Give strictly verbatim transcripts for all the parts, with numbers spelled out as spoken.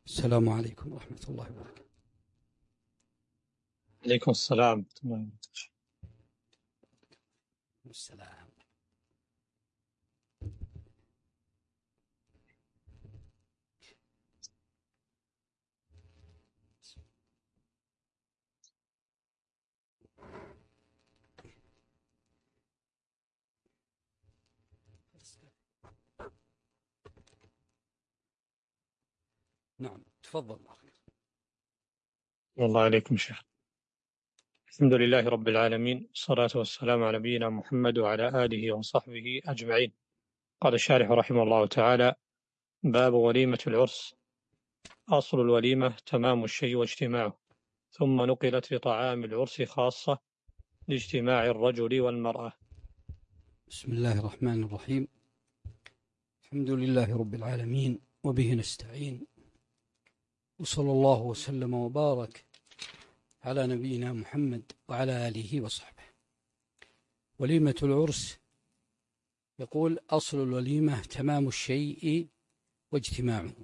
السلام عليكم ورحمة الله وبركاته. عليكم السلام. السلام. نعم تفضل. الله عليكم شيخ. الحمد لله رب العالمين، والصلاة والسلام على نبينا محمد وعلى آله وصحبه أجمعين. قال الشارح رحمه الله تعالى: باب وليمة العرس. أصل الوليمة تمام الشيء واجتماعه، ثم نقلت لطعام العرس خاصة لاجتماع الرجل والمرأة. بسم الله الرحمن الرحيم. الحمد لله رب العالمين، وبه نستعين، وصلى الله وسلم وبارك على نبينا محمد وعلى آله وصحبه. وليمة العرس، يقول: أصل الوليمة تمام الشيء واجتماعه.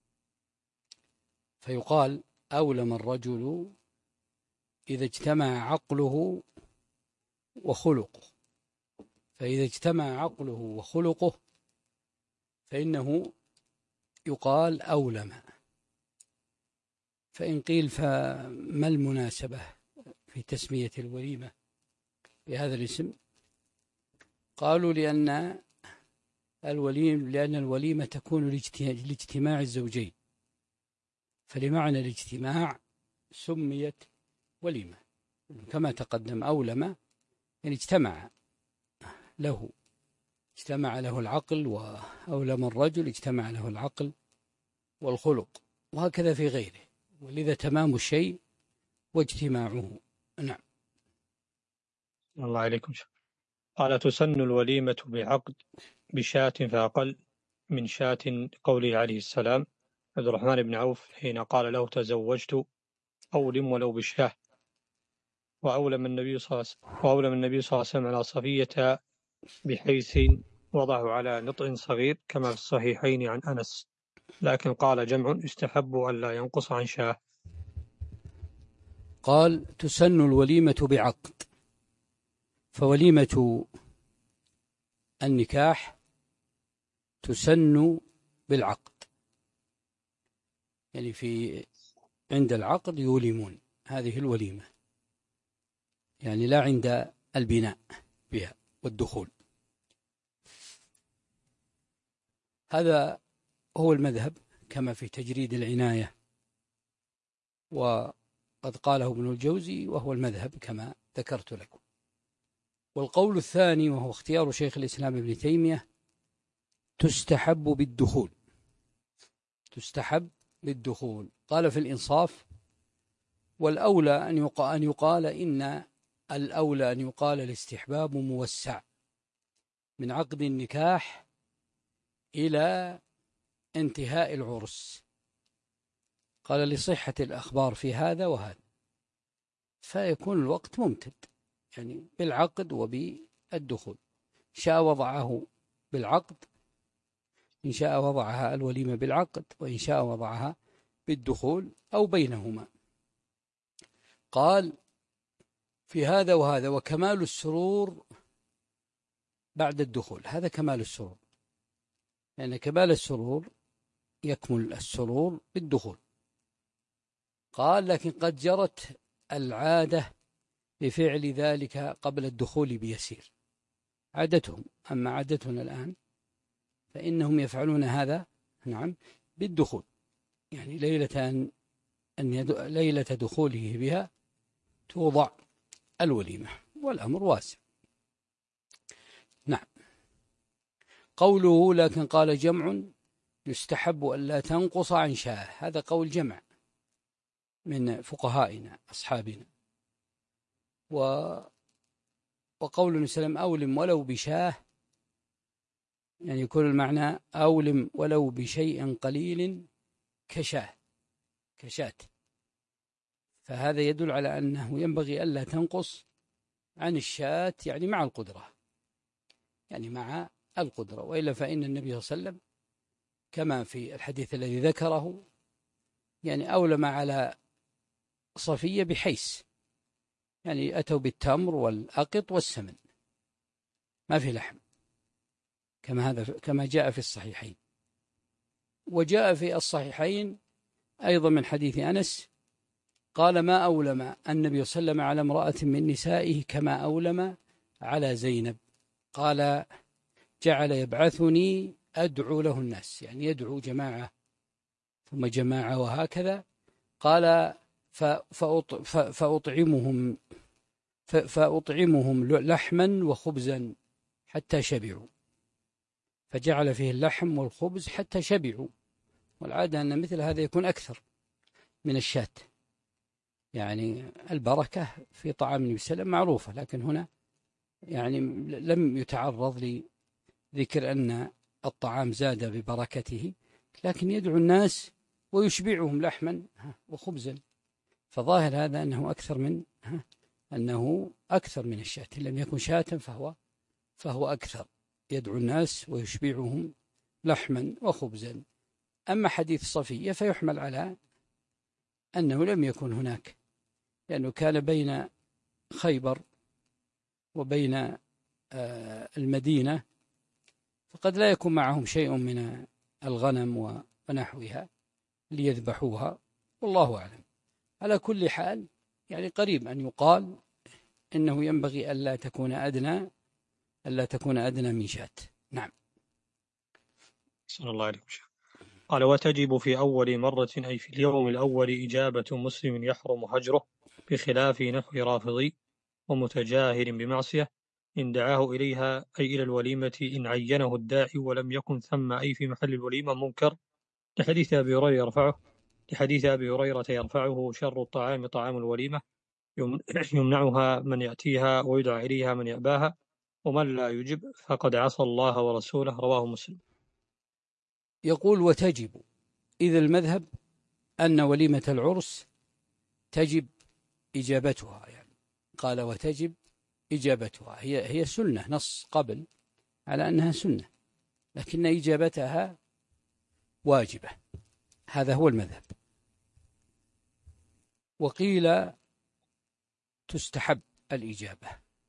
فيقال: أولم الرجل إذا اجتمع عقله وخلقه، فإذا اجتمع عقله وخلقه فإنه يقال أولم. فإن قيل فما المناسبة في تسمية الوليمة بهذا الاسم؟ قالوا لأن الوليم لأن الوليمة تكون لاجتماع الزوجين، فلمعنى الاجتماع سميت وليمة، كما تقدم. أولم يعني اجتمع له اجتمع له العقل، وأولم الرجل اجتمع له العقل والخلق، وهكذا في غيره. ولذا تمام الشيء واجتماعه. نعم. الله عليكم شيخ. قال: تسن الوليمة بعقد بشاة فأقل من شاة، قوله عليه السلام عبد الرحمن بن عوف حين قال له: تزوجت أولم ولو بالشاه. وأولم النبي صلى الله عليه وسلم وأولم النبي صلى الله عليه وسلم على صفية بحيث وضعه على نطع صغير كما في الصحيحين عن أنس، لكن قال جمع: يستحب ألا ينقص عن شاه. قال: تسن الوليمة بعقد. فوليمة النكاح تسن بالعقد، يعني في عند العقد يولمون، هذه الوليمة، يعني لا عند البناء بها والدخول. هذا هو المذهب كما في تجريد العناية، وقد قاله ابن الجوزي، وهو المذهب كما ذكرت لكم. والقول الثاني وهو اختيار شيخ الإسلام ابن تيمية: تستحب بالدخول، تستحب بالدخول. قال في الإنصاف: والأولى أن يقال, أن يقال إن الأولى أن يقال الاستحباب موسع من عقد النكاح إلى انتهاء العرس. قال: لصحة الأخبار في هذا وهذا، فيكون الوقت ممتد، يعني بالعقد وبالدخول. إن شاء وضعه بالعقد، إن شاء وضعها الوليمة بالعقد، وإن شاء وضعها بالدخول أو بينهما. قال: في هذا وهذا، وكمال السرور بعد الدخول. هذا كمال السرور، لأن يعني كمال السرور يكمل السرور بالدخول. قال: لكن قد جرت العادة بفعل ذلك قبل الدخول بيسير، عادتهم. أما عادتنا الآن فإنهم يفعلون هذا، نعم، بالدخول، يعني ليلة أن, أن يد... ليلة دخوله بها توضع الوليمة، والأمر واسع. نعم. قوله: لكن قال جمع: يستحب أن لا تنقص عن شاه. هذا قول جمع من فقهائنا أصحابنا. و... وقول النبي أولم ولو بشاه، يعني يكون المعنى أولم ولو بشيء قليل كشاه كشاة. فهذا يدل على أنه ينبغي ألا تنقص عن الشاة، يعني مع القدرة، يعني مع القدرة. وإلا فإن النبي صلى الله عليه وسلم كما في الحديث الذي ذكره يعني أولم على صفية بحيث، يعني أتوا بالتمر والأقط والسمن، ما في لحم، كما هذا كما جاء في الصحيحين. وجاء في الصحيحين أيضا من حديث أنس قال: ما أولم النبي صلى الله عليه وسلم على امرأة من نسائه كما أولم على زينب. قال: جعل يبعثني أدعو له الناس، يعني يدعو جماعة ثم جماعة وهكذا. قال: فأطعمهم فأطعمهم لحما وخبزا حتى شبعوا، فجعل فيه اللحم والخبز حتى شبعوا. والعادة أن مثل هذا يكون أكثر من الشاة، يعني البركة في طعام النبي صلى الله عليه وسلم معروفة، لكن هنا يعني لم يتعرض لذكر أن الطعام زاد ببركته، لكن يدعو الناس ويشبعهم لحما وخبزا، فظاهر هذا أنه أكثر من أنه أكثر من الشاة، إن لم يكن شاة فهو فهو أكثر، يدعو الناس ويشبعهم لحما وخبزا. أما حديث صفية فيحمل على أنه لم يكن هناك، لأنه كان بين خيبر وبين المدينة، فقد لا يكون معهم شيء من الغنم ونحوها ليذبحوها، والله أعلم. على كل حال يعني قريب أن يقال إنه ينبغي ألا تكون أدنى ألا تكون أدنى من شاة. نعم. صلى الله عليه وسلم. قال: وتجب في أول مرة أي في اليوم الأول إجابة مسلم يحرم هجره، بخلاف نحو رافضي ومتجاهر بمعصية إن دعاه إليها أي إلى الوليمة إن عينه الداعي ولم يكن ثم أي في محل الوليمة منكر، لحديث أبي هريرة يرفعه لحديث أبي هريرة يرفعه: شر الطعام طعام الوليمة، يمنعها من يأتيها ويدعى إليها من يأباها، ومن لا يجب فقد عصى الله ورسوله. رواه مسلم. يقول: وتجب، إذا المذهب أن وليمة العرس تجب إجابتها، يعني قال وتجب إجابتها، هي هي سنة، نص قبل على أنها سنة، لكن إجابتها واجبة، هذا هو المذهب. وقيل تستحب الإجابة،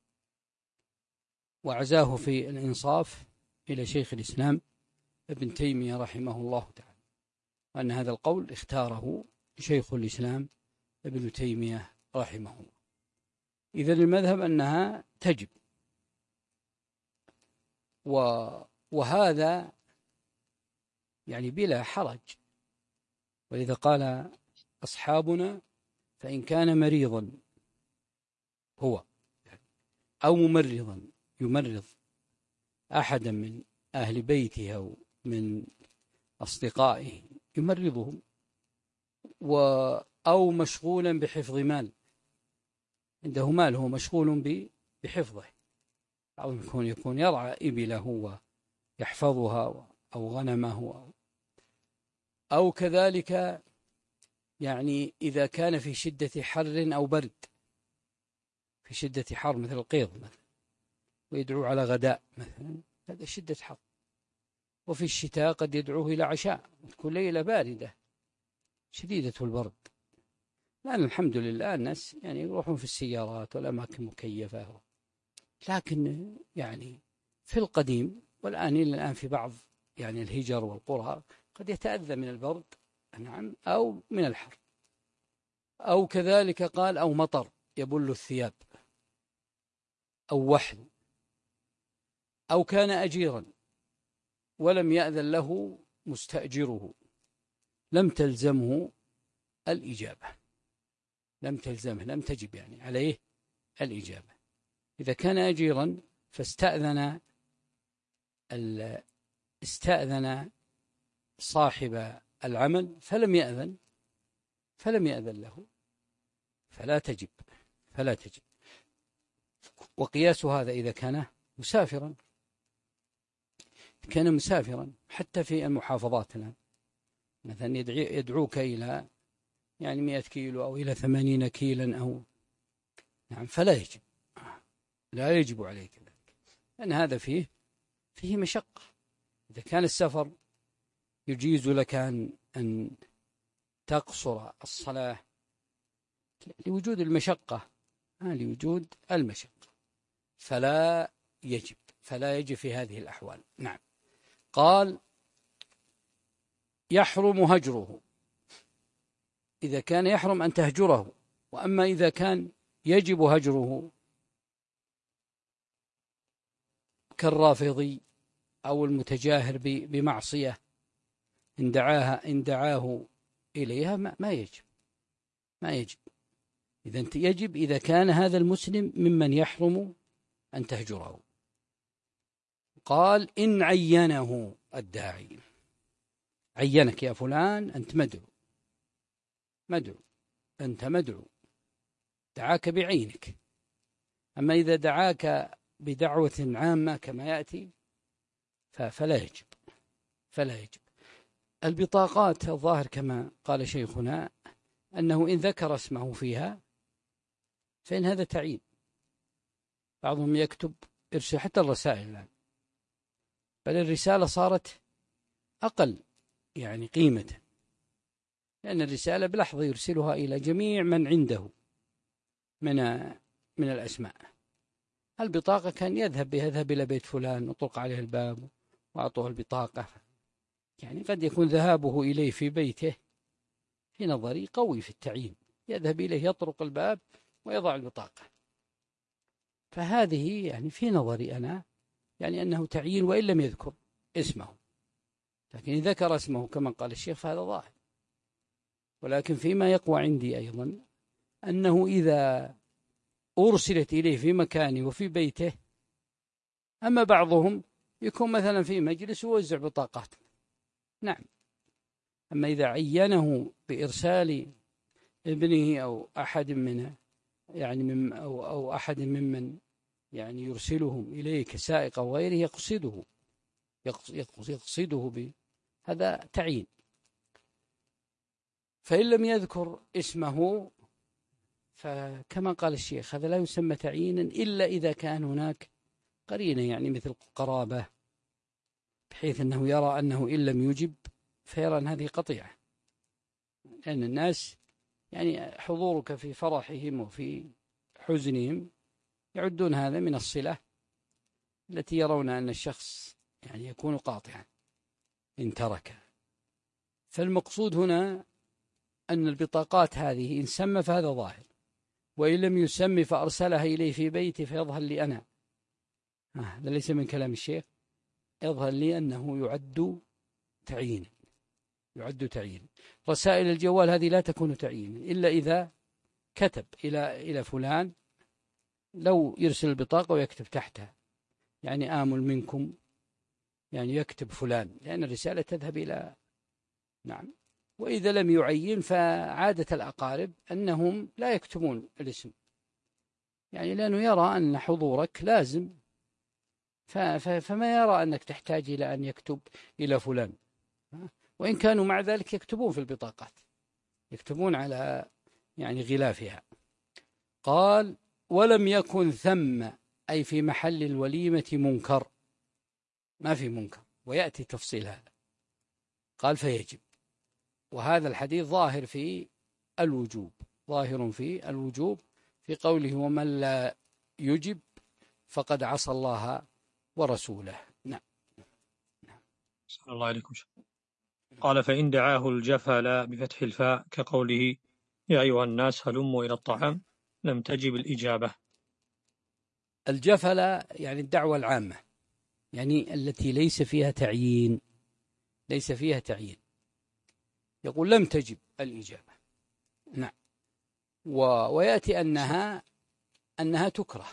وعزاه في الإنصاف إلى شيخ الإسلام ابن تيمية رحمه الله تعالى، وأن هذا القول اختاره شيخ الإسلام ابن تيمية رحمه الله. إذا المذهب أنها تجب، وهذا يعني بلا حرج، ولذا قال أصحابنا: فإن كان مريضا هو أو ممرضا يمرض أحدا من أهل بيته أو من أصدقائه يمرضهم، أو مشغولا بحفظ مال، عنده مال هو مشغول بحفظه، أو يكون يكون يرعى إبله ويحفظها أو غنمه، أو كذلك يعني إذا كان في شدة حر أو برد، في شدة حر مثل القيض مثلا، ويدعو على غداء مثلا، هذا شدة حر. وفي الشتاء قد يدعوه إلى عشاء، تكون ليلة باردة شديدة البرد، لأن الحمد لله الناس يعني يروحون في السيارات والأماكن مكيفة، لكن يعني في القديم والآن إلى الآن في بعض يعني الهجر والقرى قد يتأذى من البرد، نعم، أو من الحر، أو كذلك قال أو مطر يبل الثياب، أو وحل، أو كان أجيرا ولم يأذن له مستأجره، لم تلزمه الإجابة، لم تلزمه لم تجب يعني عليه الإجابة. إذا كان أجيرا فاستأذن استأذن صاحب العمل فلم يأذن فلم يأذن له فلا تجب فلا تجب. وقياس هذا إذا كان مسافرا، كان مسافرا حتى في المحافظات الآن مثلا يدعوك إلى يعني مئة كيلو أو إلى ثمانين كيلا أو نعم، فلا يجب لا يجب عليك ذلك، لأن هذا فيه فيه مشقة. إذا كان السفر يجيز لك أن, أن تقصر الصلاة لوجود المشقة، لوجود المشقة فلا يجب فلا يجب في هذه الأحوال. نعم. قال يحرم هجره إذا كان يحرم أن تهجره، وأما إذا كان يجب هجره كالرافضي أو المتجاهر بمعصية إن دعاها إن دعاه إليها ما يجب ما يجب إذا يجب إذا كان هذا المسلم ممن يحرم أن تهجره. قال إن عينه الداعي، عينك يا فلان أنت مدعو مدعو أنت مدعو دعاك بعينك. أما إذا دعاك بدعوة عامة كما يأتي فلا يجب فلا يجب. البطاقات الظاهر كما قال شيخنا أنه إن ذكر اسمه فيها فإن هذا تعيين. بعضهم يكتب إرسال حتى الرسائل الآن، بل الرسالة صارت أقل يعني قيمة، لأن الرسالة بلحظة يرسلها إلى جميع من عنده من من الأسماء. البطاقة كان يذهب يذهب إلى بيت فلان وطرق عليه الباب وأعطوه البطاقة، يعني قد يكون ذهابه إليه في بيته في نظري قوي في التعيين، يذهب إليه يطرق الباب ويضع البطاقة، فهذه يعني في نظري أنا يعني أنه تعيين وإن لم يذكر اسمه، لكن إذا ذكر اسمه كما قال الشيخ فهذا ظاهر. ولكن فيما يقوى عندي أيضا أنه إذا أرسلت إليه في مكانه وفي بيته، أما بعضهم يكون مثلا في مجلس ويوزع بطاقات، نعم. أما إذا عينه بإرسال ابنه أو أحد من يعني من أو أو أحد ممن يعني يرسلهم إليه كسائق أو غيره يقصده يقصده بهذا تعيين. فإن لم يذكر اسمه فكما قال الشيخ هذا لا يسمى تعيينا إلا إذا كان هناك قرينة، يعني مثل قرابة، بحيث أنه يرى أنه إن لم يجب فيرى أن هذه قطيعة، لأن الناس يعني حضورك في فرحهم وفي حزنهم يعدون هذا من الصلة التي يرون أن الشخص يعني يكون قاطعا إن ترك. فالمقصود هنا أن البطاقات هذه إن سمى فهذا ظاهر، وإن لم يسمي فأرسلها إليه في بيتي فيظهر لي أنا، هذا ليس من كلام الشيخ، يظهر لي أنه يعد تعيين يعد تعيين. رسائل الجوال هذه لا تكون تعيين إلا إذا كتب إلى إلى فلان، لو يرسل البطاقة ويكتب تحتها يعني آمل منكم، يعني يكتب فلان، لأن الرسالة تذهب إلى نعم. وإذا لم يعين فعادة الأقارب أنهم لا يكتبون الاسم، يعني لأنه يرى أن حضورك لازم، فما يرى أنك تحتاج إلى أن يكتب إلى فلان، وإن كانوا مع ذلك يكتبون في البطاقات، يكتبون على يعني غلافها. قال ولم يكن ثم أي في محل الوليمة منكر، ما في منكر، ويأتي تفصيل هذا. قال فيجب، وهذا الحديث ظاهر في الوجوب ظاهر في الوجوب في قوله ومن لا يجب فقد عصى الله ورسوله. نعم. صلى الله عليكم. قال فإن دعاه الجفل بفتح الفاء كقوله يا أيها الناس هلموا إلى الطعام لم تجب الإجابة. الجفل يعني الدعوة العامة، يعني التي ليس فيها تعيين ليس فيها تعيين يقول لم تجب الإجابة. نعم. ويأتي أنها أنها تكره،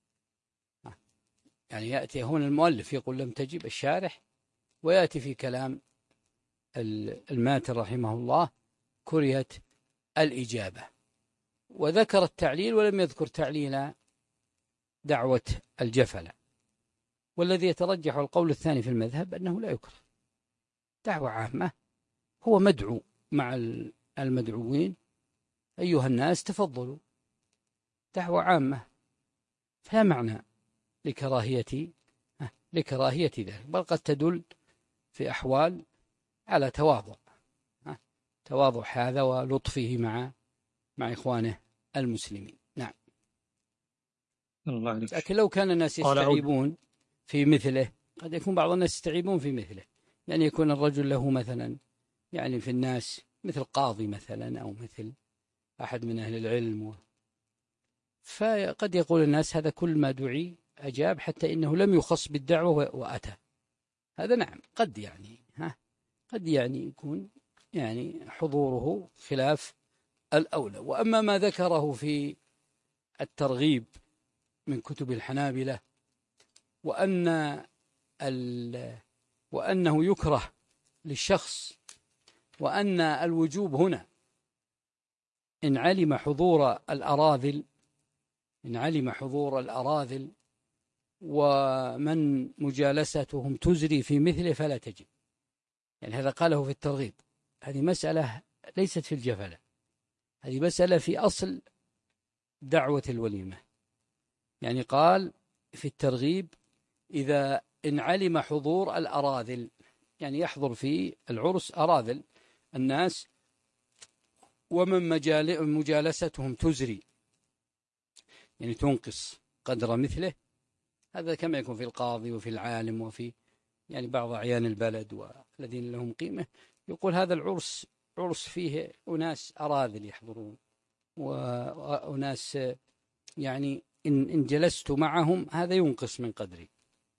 يعني يأتي هنا المؤلف يقول لم تجب الشارح، ويأتي في كلام الماتر رحمه الله كرهت الإجابة، وذكر التعليل ولم يذكر تعليل دعوة الجفل. والذي يترجح القول الثاني في المذهب أنه لا يكره، دعوة عامة، هو مدعو مع المدعوين أيها الناس تفضلوا، دعوة عامة، فلا معنى لكراهية لكراهية ذلك، بل قد تدل في أحوال على تواضع، تواضع هذا ولطفه مع مع إخوانه المسلمين. نعم. الله عليك. لكن لو كان الناس قال أود يستعيبون في مثله، قد يكون بعض الناس يستعيبون في مثله، يعني يكون الرجل له مثلا يعني في الناس مثل قاضي مثلا أو مثل أحد من أهل العلم و... فقد يقول الناس هذا كل ما دعي أجاب، حتى إنه لم يخص بالدعوة و- وأتى. هذا نعم قد يعني ها قد يعني يكون يعني حضوره خلاف الأولى. وأما ما ذكره في الترغيب من كتب الحنابلة وأن ال... وأنه يكره للشخص، وأن الوجوب هنا إن علم حضور الأراذل إن علم حضور الأراذل ومن مجالستهم تزري في مثله فلا تجب. يعني هذا قاله في الترغيب. هذه مسألة ليست في الجفلة، هذه مسألة في أصل دعوة الوليمة. يعني قال في الترغيب إذا إن علم حضور الأراذل، يعني يحضر في العرس أراذل الناس ومن مجال مجالستهم تزري، يعني تنقص قدر مثله. هذا كما يكون في القاضي وفي العالم وفي يعني بعض أعيان البلد والذين لهم قيمة. يقول هذا العرس عرس فيه أناس أراذل يحضرون وأناس يعني إن, إن جلست معهم هذا ينقص من قدري.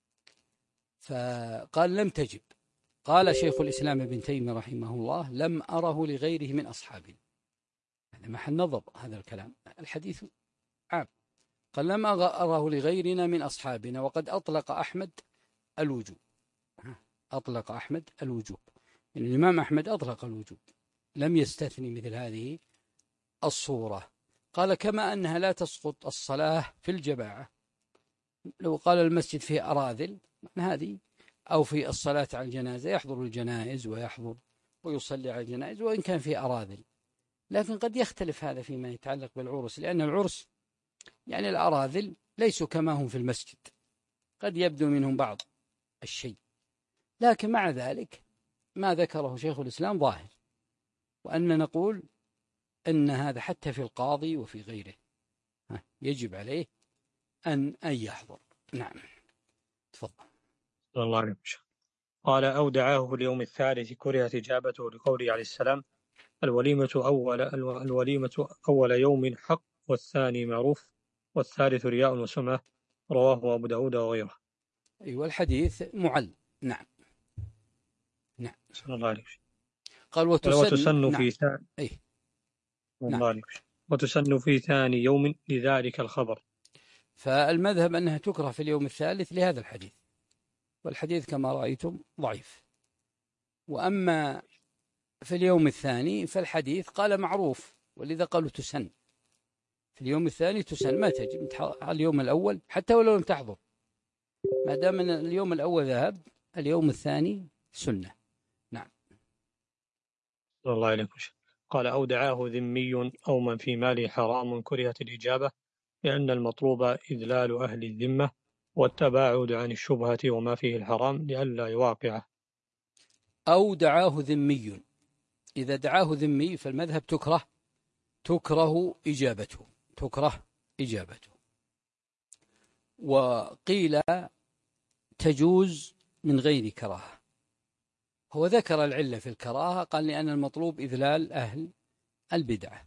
فقال لم تجب. قال شيخ الإسلام ابن تيمية رحمه الله لم أره لغيره من أصحابه. هذا محل نظر هذا الكلام، الحديث عام. قال لم أره لغيرنا من أصحابنا، وقد أطلق أحمد الوجوب. أطلق أحمد الوجوب، يعني الإمام أحمد أطلق الوجوب، لم يستثني مثل هذه الصورة. قال كما أنها لا تسقط الصلاة في الجماعة لو قال المسجد فيه أراذل هذه، أو في الصلاة على الجنازة يحضر الجنائز ويحضر ويصلي على الجنائز وإن كان فيه أراذل. لكن قد يختلف هذا فيما يتعلق بالعرس، لأن العرس يعني الأراذل ليسوا كما هم في المسجد، قد يبدو منهم بعض الشيء، لكن مع ذلك ما ذكره شيخ الإسلام ظاهر، وأن نقول أن هذا حتى في القاضي وفي غيره يجب عليه أن أن يحضر. نعم تفضل. الله عليك. قال أو دعاه في اليوم الثالث كرهت إجابته لقوله عليه السلام الوليمة أول الوليمة أول يوم حق، والثاني معروف، والثالث رياء وسمعة. رواه أبو داود وغيره. أيوة الحديث معل. نعم نعم. صلى الله عليه وسلم. قال وتسن, وتسن نعم. في ثاني أي. الله نعم. عليه وسلم. وتسن في ثاني يوم لذلك الخبر. فالمذهب أنها تكره في اليوم الثالث لهذا الحديث، والحديث كما رأيتم ضعيف. وأما في اليوم الثاني فالحديث قال معروف، ولذا قالوا تسن في اليوم الثاني، تسن ما تجب اليوم الأول حتى ولو لم تحضر، ما دام اليوم الأول ذهب اليوم الثاني سنة. نعم. صلى الله عليه وسلم. قال أو دعاه ذمي أو من في ماله حرام كرهت الإجابة، لأن المطلوب إذلال أهل الذمة والتباعد عن الشبهة وما فيه الحرام لئلا يواقعه. أو دعاه ذمي، إذا دعاه ذمي فالمذهب تكره تكره إجابته تكره إجابته وقيل تجوز من غير كراهة. هو ذكر العلة في الكراهة، قال لأن المطلوب إذلال أهل البدعة.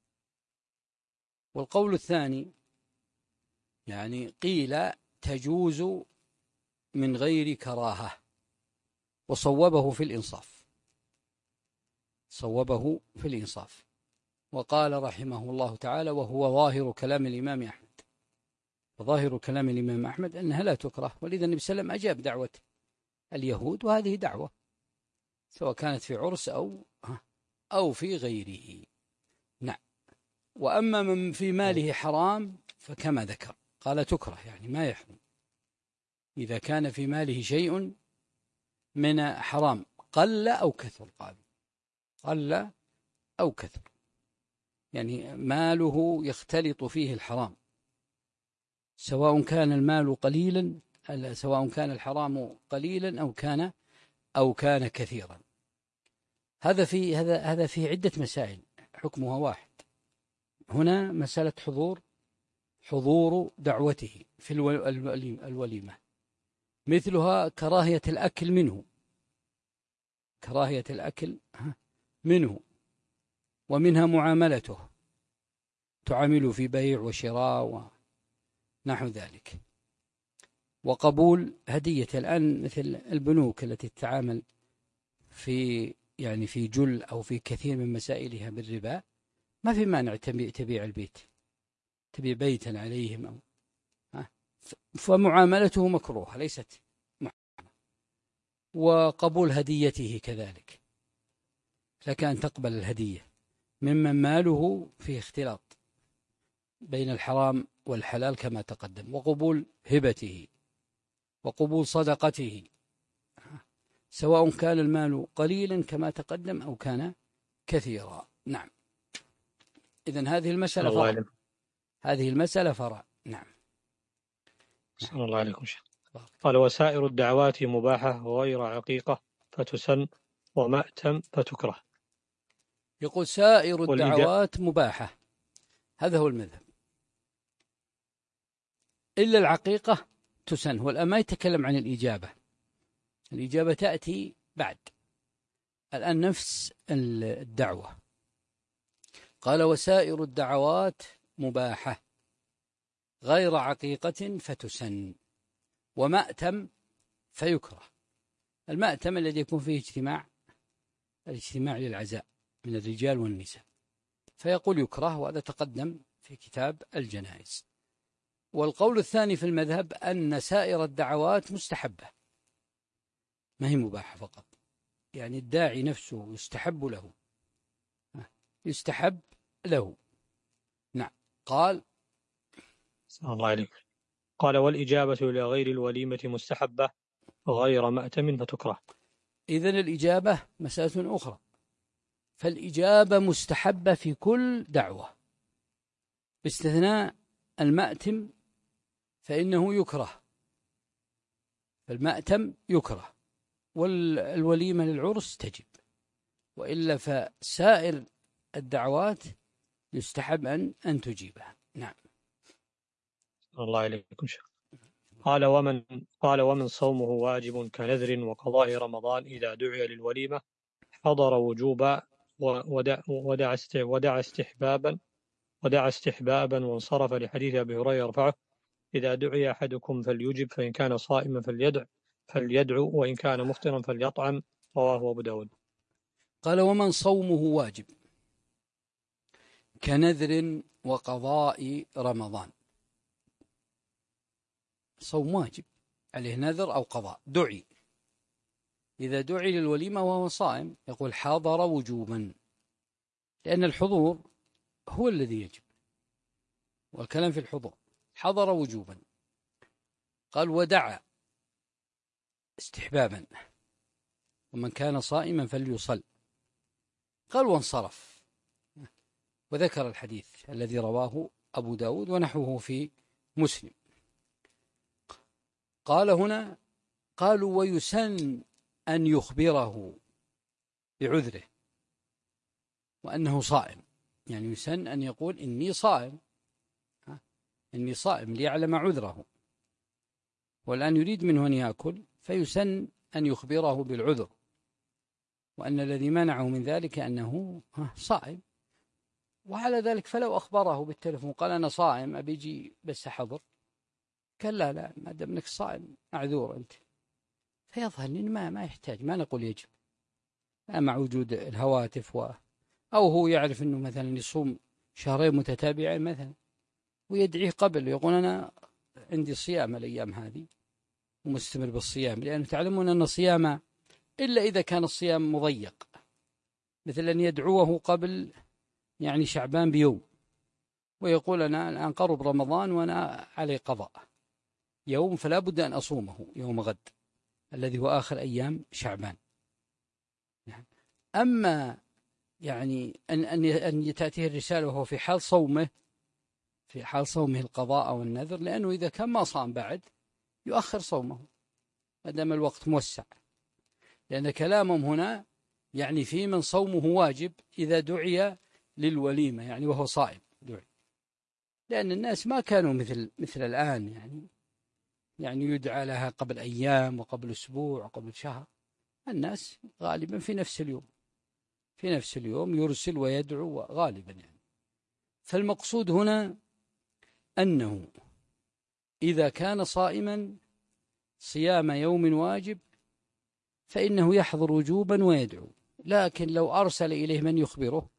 والقول الثاني يعني قيل تجوز من غير كراهة، وصوبه في الإنصاف صوبه في الإنصاف وقال رحمه الله تعالى وهو ظاهر كلام الإمام أحمد. وظاهر كلام الإمام أحمد أنها لا تكره، ولذا النبي صلى الله عليه وسلم أجاب دعوة اليهود، وهذه دعوة سواء كانت في عرس أو أو في غيره. نعم. وأما من في ماله حرام فكما ذكر قال تكره، يعني ما يحرم إذا كان في ماله شيء من حرام قل أو كثر. قال قل أو كثر، يعني ماله يختلط فيه الحرام، سواء كان المال قليلا سواء كان الحرام قليلا أو كان أو كان كثيرا. هذا في هذا هذا في عدة مسائل حكمها واحد. هنا مسألة حضور حضور دعوته في الوليمة، مثلها كراهية الأكل منه، كراهية الأكل منه، ومنها معاملته، تعامل في بيع وشراء ونحو ذلك، وقبول هدية. الآن مثل البنوك التي تتعامل في يعني في جل أو في كثير من مسائلها بالربا، ما في مانع تبيع البيت، تبيع بيتا عليهم أو فمعاملته مكروهة ليست محرمة. وقبول هديته كذلك، لك أن تقبل الهدية ممن ماله فيه اختلاط بين الحرام والحلال كما تقدم، وقبول هبته، وقبول صدقته، سواء كان المال قليلا كما تقدم أو كان كثيرا. نعم. إذن هذه المسألة فرع، هذه المسألة فرع. نعم. صلى الله عليكم شيخ. قال وسائر الدعوات مباحة غير عقيقة فتسن ومأتم فتكره. يقول سائر الدعوات مباحة، هذا هو المذهب، إلا العقيقة تسن. والآن ما يتكلم عن الإجابة، الإجابة تأتي بعد، الآن نفس الدعوة. قال وسائر الدعوات مباحة غير عقيقة فتسن ومأتم فيكره. المأتم الذي يكون فيه اجتماع، الاجتماع للعزاء من الرجال والنساء، فيقول يكره، وهذا تقدم في كتاب الجنائز. والقول الثاني في المذهب أن سائر الدعوات مستحبة، ما هي مباحة فقط، يعني الداعي نفسه يستحب له، يستحب له. نعم. قال صلى الله عليك. قال والإجابة إلى غير الوليمة مستحبة غير مأتم فتكره. إذن الإجابة مسألة أخرى، فالإجابة مستحبة في كل دعوة باستثناء المأتم فإنه يكره، فالمأتم يكره، والوليمة للعرس تجب، وإلا فسائر الدعوات يستحب أن أن تجيبها. نعم. الله عليكم شيخ. قال ومن قال ومن صومه واجب كنذر وقضاء رمضان إذا دعي للوليمة حضر وجوبا ودع ودع ودع استحبابا ودع استحبابا وانصرف، لحديث أبي هريرة يرفعه: إذا دعي أحدكم فليجب، فإن كان صائما فليدع فليدعو وإن كان مفطرا فليطعم. رواه أبو داود. قال ومن صومه واجب كنذر وقضاء رمضان. صوم واجب عليه نذر أو قضاء، دعي، إذا دعي للوليمة وهو صائم يقول حضر وجوبا، لأن الحضور هو الذي يجب، والكلام في الحضور، حضر وجوبا. قال ودعا استحبابا، ومن كان صائما فليصل. قال وانصرف، وذكر الحديث الذي رواه أبو داود ونحوه في مسلم. قال هنا قالوا ويسن أن يخبره بعذره وأنه صائم، يعني يسن أن يقول إني صائم، إني صائم ليعلم عذره، والآن يريد منه أن يأكل، فيسن أن يخبره بالعذر، وأن الذي منعه من ذلك أنه صائم. وعلى ذلك فلو أخبره بالتلفون قال أنا صائم أبيجي بس أحضر، قال لا لا ما دام انك صائم معذور أنت، فيظهر أن ما ما يحتاج، ما نقول يجب مع وجود الهواتف و... أو هو يعرف أنه مثلا يصوم شهرين متتابعين مثلا ويدعيه قبل، يقول أنا عندي صيام الأيام هذه ومستمر بالصيام، لأنه تعلمون أن الصيام إلا إذا كان الصيام مضيق، مثل أن يدعوه قبل يعني شعبان بيوم ويقول أنا الآن قرب رمضان وأنا علي قضاء يوم، فلا بد أن أصومه يوم غد الذي هو آخر أيام شعبان. أما يعني أن أن أن تأتيه الرسالة وهو في حال صومه، في حال صومه القضاء أو النذر، لأنه إذا كان ما صام بعد يؤخر صومه ما دام الوقت موسع، لأن كلامهم هنا يعني في من صومه واجب إذا دعي للوليمة، يعني وهو صائم دعي، لأن الناس ما كانوا مثل مثل الآن، يعني يعني يدعى لها قبل أيام وقبل أسبوع وقبل شهر. الناس غالبا في نفس اليوم، في نفس اليوم يرسل ويدعو غالبا يعني. فالمقصود هنا أنه إذا كان صائما صيام يوم واجب فإنه يحضر وجوبا ويدعو، لكن لو أرسل إليه من يخبره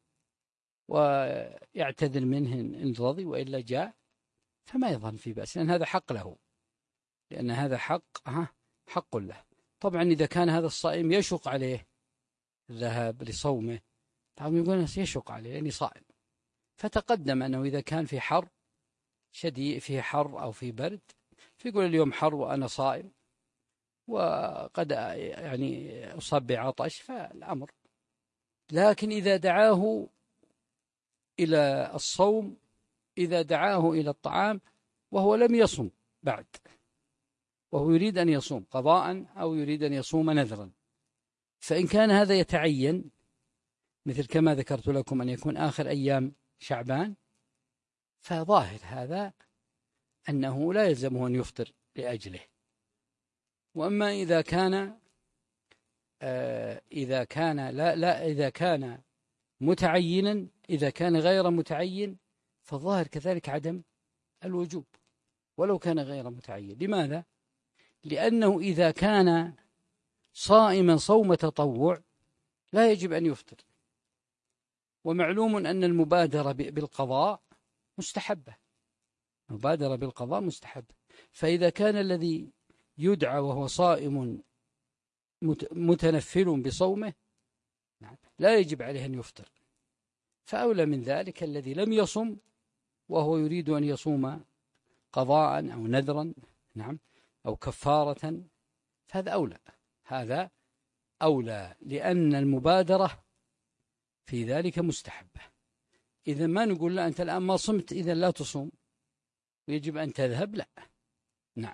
ويعتذر منه إن رضي وإلا جاء فما يظن في بأس، لأن هذا حق له، لأن هذا حق حق له. طبعا إذا كان هذا الصائم يشق عليه الذهاب لصومه، طبعا يقول يشق عليه يعني صائم. فتقدم أنه إذا كان في حر شديد، في حر أو في برد، فيقول اليوم حر وأنا صائم وقد يعني أصاب بعطش فالأمر. لكن إذا دعاه إلى الصوم، إذا دعاه إلى الطعام وهو لم يصم بعد، وهو يريد أن يصوم قضاء أو يريد أن يصوم نذرا، فإن كان هذا يتعين مثل كما ذكرت لكم أن يكون آخر أيام شعبان، فظاهر هذا أنه لا يلزمه أن يفطر لأجله. وأما إذا كان آه إذا كان لا لا إذا كان متعينا، إذا كان غير متعين فالظاهر كذلك عدم الوجوب ولو كان غير متعين. لماذا؟ لأنه إذا كان صائما صوم تطوع لا يجب أن يفطر، ومعلوم أن المبادرة بالقضاء مستحبة، مبادرة بالقضاء مستحبة. فإذا كان الذي يدعى وهو صائم متنفل بصومه لا يجب عليه أن يفطر، فأولى من ذلك الذي لم يصم وهو يريد أن يصوم قضاء أو نذرا، نعم، أو كفارة، فهذا أولى، هذا أولى، لأن المبادرة في ذلك مستحبة. إذا ما نقول لا أنت الآن ما صمت إذا لا تصوم ويجب أن تذهب، لا. نعم.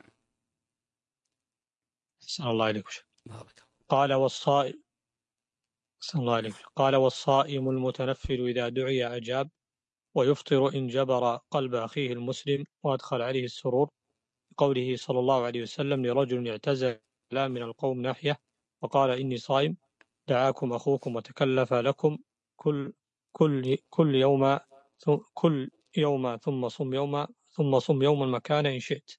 صلى الله عليه وسلم. قال والصائم صلى الله عليه وسلم. قال والصائم المتنفل إذا دعي أجاب، ويفطر إن جبر قلب أخيه المسلم وأدخل عليه السرور، قوله صلى الله عليه وسلم لرجل اعتزل من القوم ناحية وقال إني صائم، دعاكم أخوكم وتكلف لكم كل كل كل يوم كل يوم ثم صم يوما ثم صم يوما مكان إن شئت.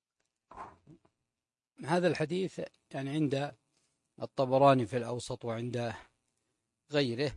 هذا الحديث يعني عند الطبراني في الأوسط وعند غيره،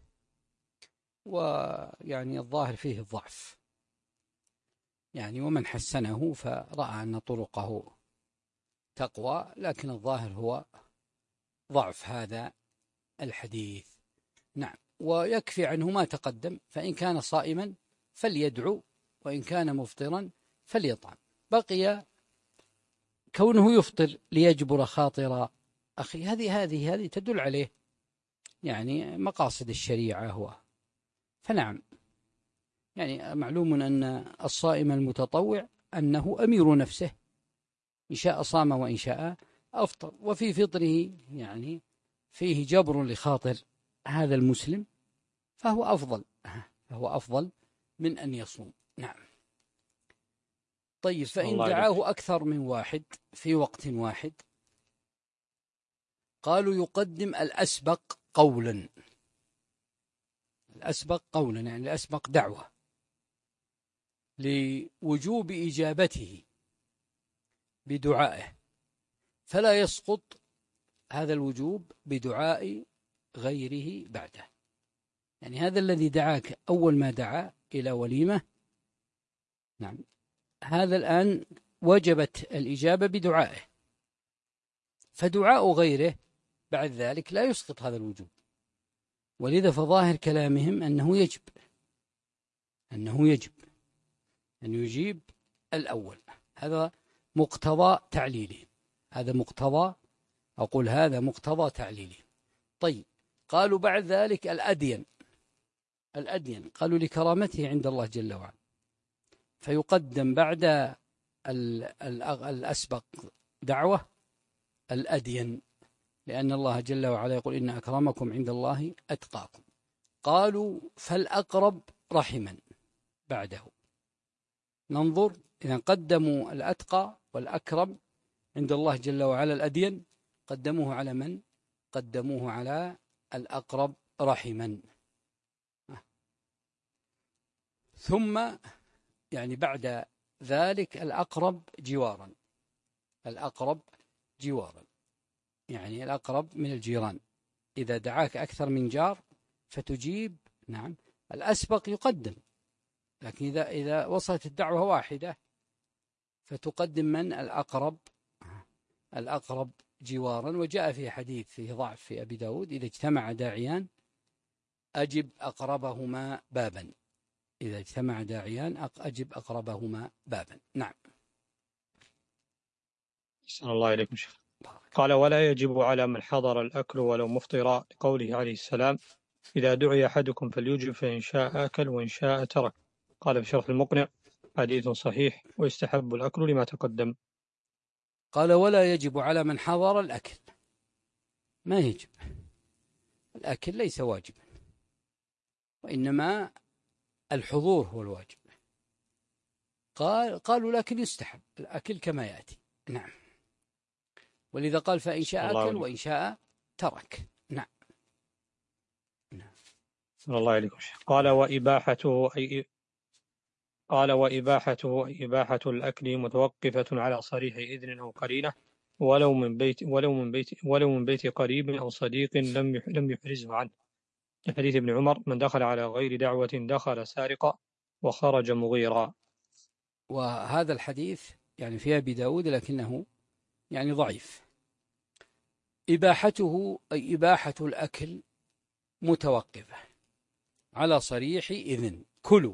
ويعني الظاهر فيه الضعف يعني، ومن حسنه فرأى أن طرقه تقوى، لكن الظاهر هو ضعف هذا الحديث. نعم. ويكفي عنه ما تقدم، فإن كان صائما فليدعو، وإن كان مفطرا فليطعم. بقي كونه يفطر ليجبر خاطر أخي، هذه هذه هذه تدل عليه يعني مقاصد الشريعة هو. فنعم، يعني معلوم أن الصائم المتطوع أنه أمير نفسه، إن شاء صام وإن شاء أفطر، وفي فطره يعني فيه جبر لخاطر هذا المسلم، فهو أفضل فهو أفضل من أن يصوم. نعم. طيب، فإن دعاه أكثر من واحد في وقت واحد قالوا يقدم الأسبق قولا، الأسبق قولا يعني الأسبق دعوة، لوجوب إجابته بدعائه، فلا يسقط هذا الوجوب بدعاء غيره بعده. يعني هذا الذي دعاك أول ما دعا إلى وليمة، نعم، هذا الآن وجبت الإجابة بدعائه، فدعاء غيره بعد ذلك لا يسقط هذا الوجوب. ولذا فظاهر كلامهم أنه يجب أنه يجب أن يجيب الأول، هذا مقتضى تعليله، هذا مقتضى أقول هذا مقتضى تعليله. طيب، قالوا بعد ذلك الأدين، الأدين قالوا لكرامته عند الله جل وعلا، فيقدم بعد الأسبق دعوة الأدين، لأن الله جل وعلا يقول إن أكرمكم عند الله أتقاكم. قالوا فالأقرب رحما بعده. ننظر إذا قدموا الأتقى والأكرم عند الله جل وعلا الأدين، قدموه على من؟ قدموه على الأقرب رحما. ثم يعني بعد ذلك الأقرب جوارا، الأقرب جوارا يعني الأقرب من الجيران. إذا دعاك أكثر من جار فتجيب، نعم الأسبق يقدم، لكن إذا إذا وصلت الدعوة واحدة فتقدم من؟ الأقرب، الأقرب جوارا. وجاء في حديث فيه ضعف في أبي داود: إذا اجتمع داعيان أجب أقربهما بابا، إذا اجتمع داعيان أجب أقربهما بابا. نعم. أحسن الله إليكم شيخ. قال: ولا يجب على من حضر الأكل ولو مفطرا، لقوله عليه السلام: إذا دعي أحدكم فليجب، فإن شاء أكل وإن شاء ترك. قال في شرح المقنع: حديث صحيح، ويستحب الأكل لما تقدم. قال: ولا يجب على من حضر الأكل، ما يجب الأكل، ليس واجبا، وإنما الحضور هو الواجب. قال قالوا لكن يستحب الأكل كما يأتي. نعم. ولذا قال: فإن شاء أكل وإن شاء ترك. نعم. نعم. الله عليكم. قال: وإباحته أي قال وإباحته أي إباحة الأكل متوقفة على صريح إذن أو قرينة، ولو من بيت ولو من بيت ولو من بيت قريب أو صديق لم لم يحرزه عنه. حديث ابن عمر: من دخل على غير دعوة دخل سارقا وخرج مغيرا. وهذا الحديث يعني في أبي داود لكنه يعني ضعيف. إباحته أي إباحة الأكل متوقفة على صريح إذن، كلوا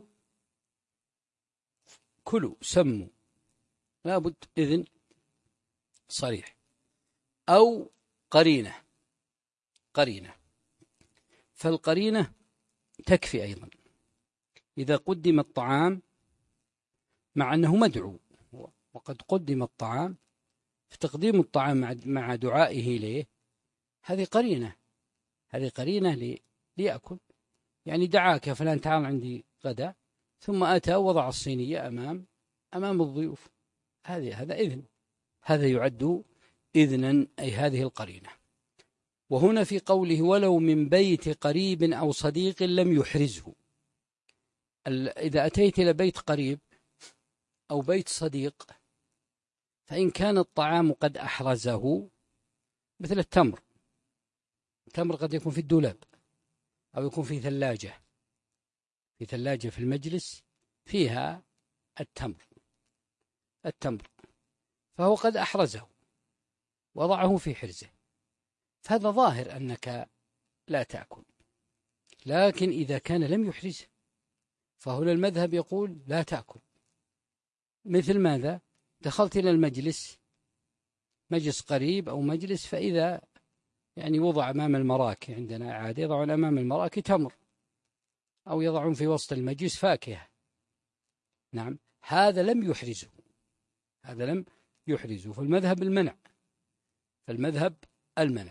كلوا سموا، لابد إذن صريح، أو قرينة قرينة فالقرينة تكفي أيضا. إذا قدم الطعام مع أنه مدعو، وقد قدم الطعام، فتقديم الطعام مع دعائه له هذه قرينة، هذه قرينة ليأكل. يعني دعاك فلان تعال عندي غدا، ثم أتى وضع الصينية أمام أمام الضيوف، هذه هذا إذن، هذا يعد إذنا، أي هذه القرينة. وهنا في قوله: ولو من بيت قريب أو صديق لم يحرزه. إذا أتيت إلى بيت قريب أو بيت صديق، فإن كان الطعام قد أحرزه، مثل التمر، التمر قد يكون في الدولاب أو يكون في ثلاجة، في ثلاجة في المجلس فيها التمر التمر فهو قد أحرزه وضعه في حرزه، فهذا ظاهر أنك لا تأكل. لكن إذا كان لم يحرزه فهنا المذهب يقول لا تأكل. مثل ماذا؟ دخلت إلى المجلس، مجلس قريب أو مجلس، فإذا يعني وضع أمام المراكي، عندنا عادة يضعون أمام المراكي تمر، أو يضعون في وسط المجلس فاكهة، نعم، هذا لم يحرزه، هذا لم يحرزه، فالمذهب المنع، فالمذهب المنع.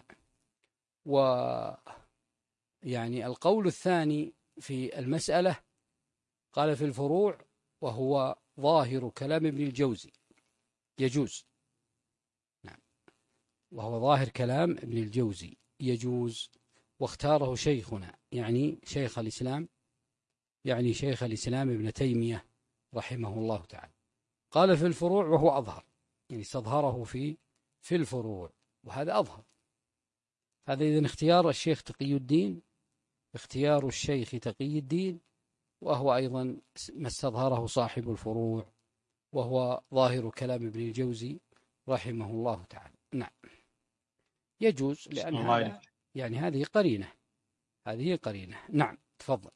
ويعني القول الثاني في المسألة قال في الفروع، وهو ظاهر كلام ابن الجوزي، يجوز، نعم، وهو ظاهر كلام ابن الجوزي يجوز، واختاره شيخنا يعني شيخ الإسلام يعني شيخ الإسلام ابن تيمية رحمه الله تعالى، قال في الفروع وهو أظهر، يعني استظهره في في الفروع، وهذا أظهر. هذا إذن اختيار الشيخ تقي الدين، اختيار الشيخ تقي الدين، وهو أيضا ما استظهره صاحب الفروع، وهو ظاهر كلام ابن الجوزي رحمه الله تعالى. نعم، يجوز، لأن هذا يعني هذه قرينة، هذه قرينة. نعم، تفضل.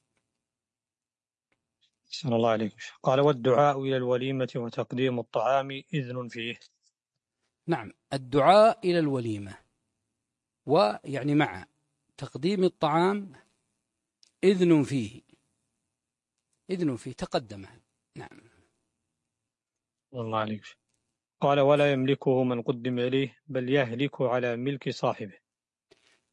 صلى الله عليه وسلم. قال: والدعاء إلى الوليمة وتقديم الطعام إذن فيه. نعم، الدعاء إلى الوليمة ويعني مع تقديم الطعام إذن فيه، إذن فيه تقدم. نعم. الله عليه وسلم. قال: ولا يملكه من قدم إليه، بل يهلك على ملك صاحبه.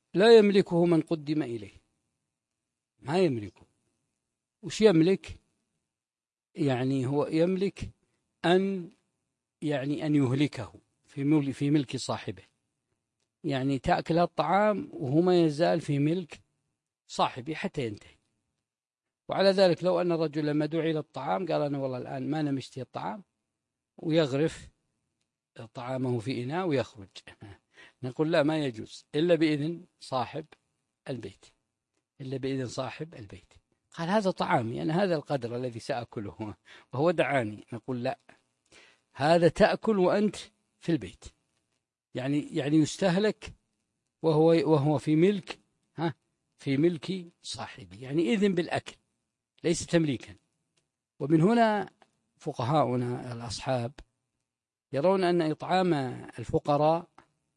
لا يملكه من قدم إليه، ما يملكه. وش يملك؟ يعني هو يملك أن يعني أن يهلكه في ملك في ملك صاحبه، يعني تأكل الطعام وهو ما يزال في ملك صاحبه حتى ينتهي. وعلى ذلك لو أن الرجل لما دعي إلى الطعام قال أنا والله الآن ما نمشتي الطعام، ويغرف طعامه في إناء ويخرج، نقول لا، ما يجوز إلا بإذن صاحب البيت، إلا بإذن صاحب البيت. قال هذا طعامي، يعني هذا القدر الذي سأكله وهو دعاني. نقول لا، هذا تأكل وأنت في البيت، يعني يعني يستهلك وهو وهو في ملك ها في ملك صاحبه، يعني إذن بالأكل ليس تمليكا. ومن هنا فقهاؤنا الأصحاب يرون أن إطعام الفقراء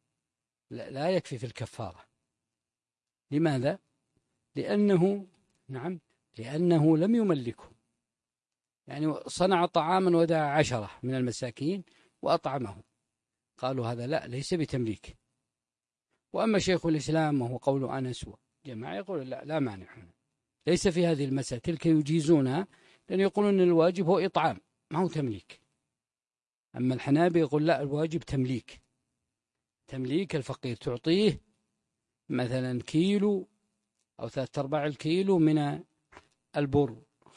لا يكفي في الكفارة. لماذا؟ لأنه نعم لأنه لم يملكه، يعني صنع طعاما ودعا عشرة من المساكين وأطعمهم، قالوا هذا لا، ليس بتمليك. وأما شيخ الإسلام وهو قول أنس وجماعة يقول لا لا مانع هنا، ليس في هذه المسألة، تلك يجيزونها لأن يقولون أن الواجب هو إطعام ما هو تمليك. أما الحنابلة يقول لا، الواجب تمليك، تمليك الفقير، تعطيه مثلا كيلو أو ثلاثة أرباع الكيلو من البر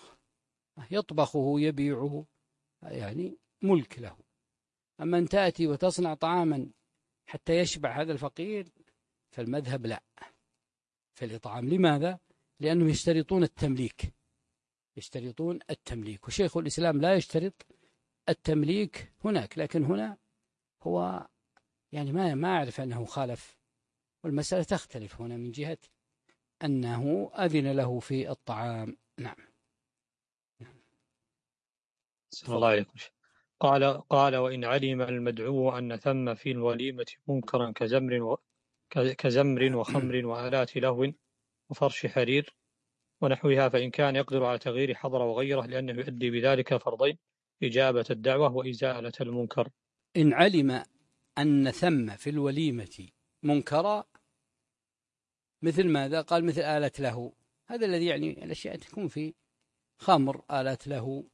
يطبخه يبيعه، يعني ملك له. أما أن تأتي وتصنع طعاما حتى يشبع هذا الفقير فالمذهب لا في الإطعام. لماذا؟ لأنهم يشترطون التمليك، يشترطون التمليك، وشيخ الإسلام لا يشترط التمليك هناك، لكن هنا هو يعني ما ما أعرف أنه خالف، والمسألة تختلف هنا من جهة أنه أذن له في الطعام. نعم. صلى الله عليكم. قال قال وإن علم المدعو أن ثم في الوليمة منكرا كزمر و كزمر وخمر وآلات لهو وفرش حرير ونحوها، فإن كان يقدر على تغيير حضر وغيره، لأنه يؤدي بذلك فرضين: إجابة الدعوة وإزالة المنكر. إن علم أن ثم في الوليمة منكرا مثل ماذا؟ قال مثل آلات له، هذا الذي يعني الأشياء تكون في خمر، آلات له،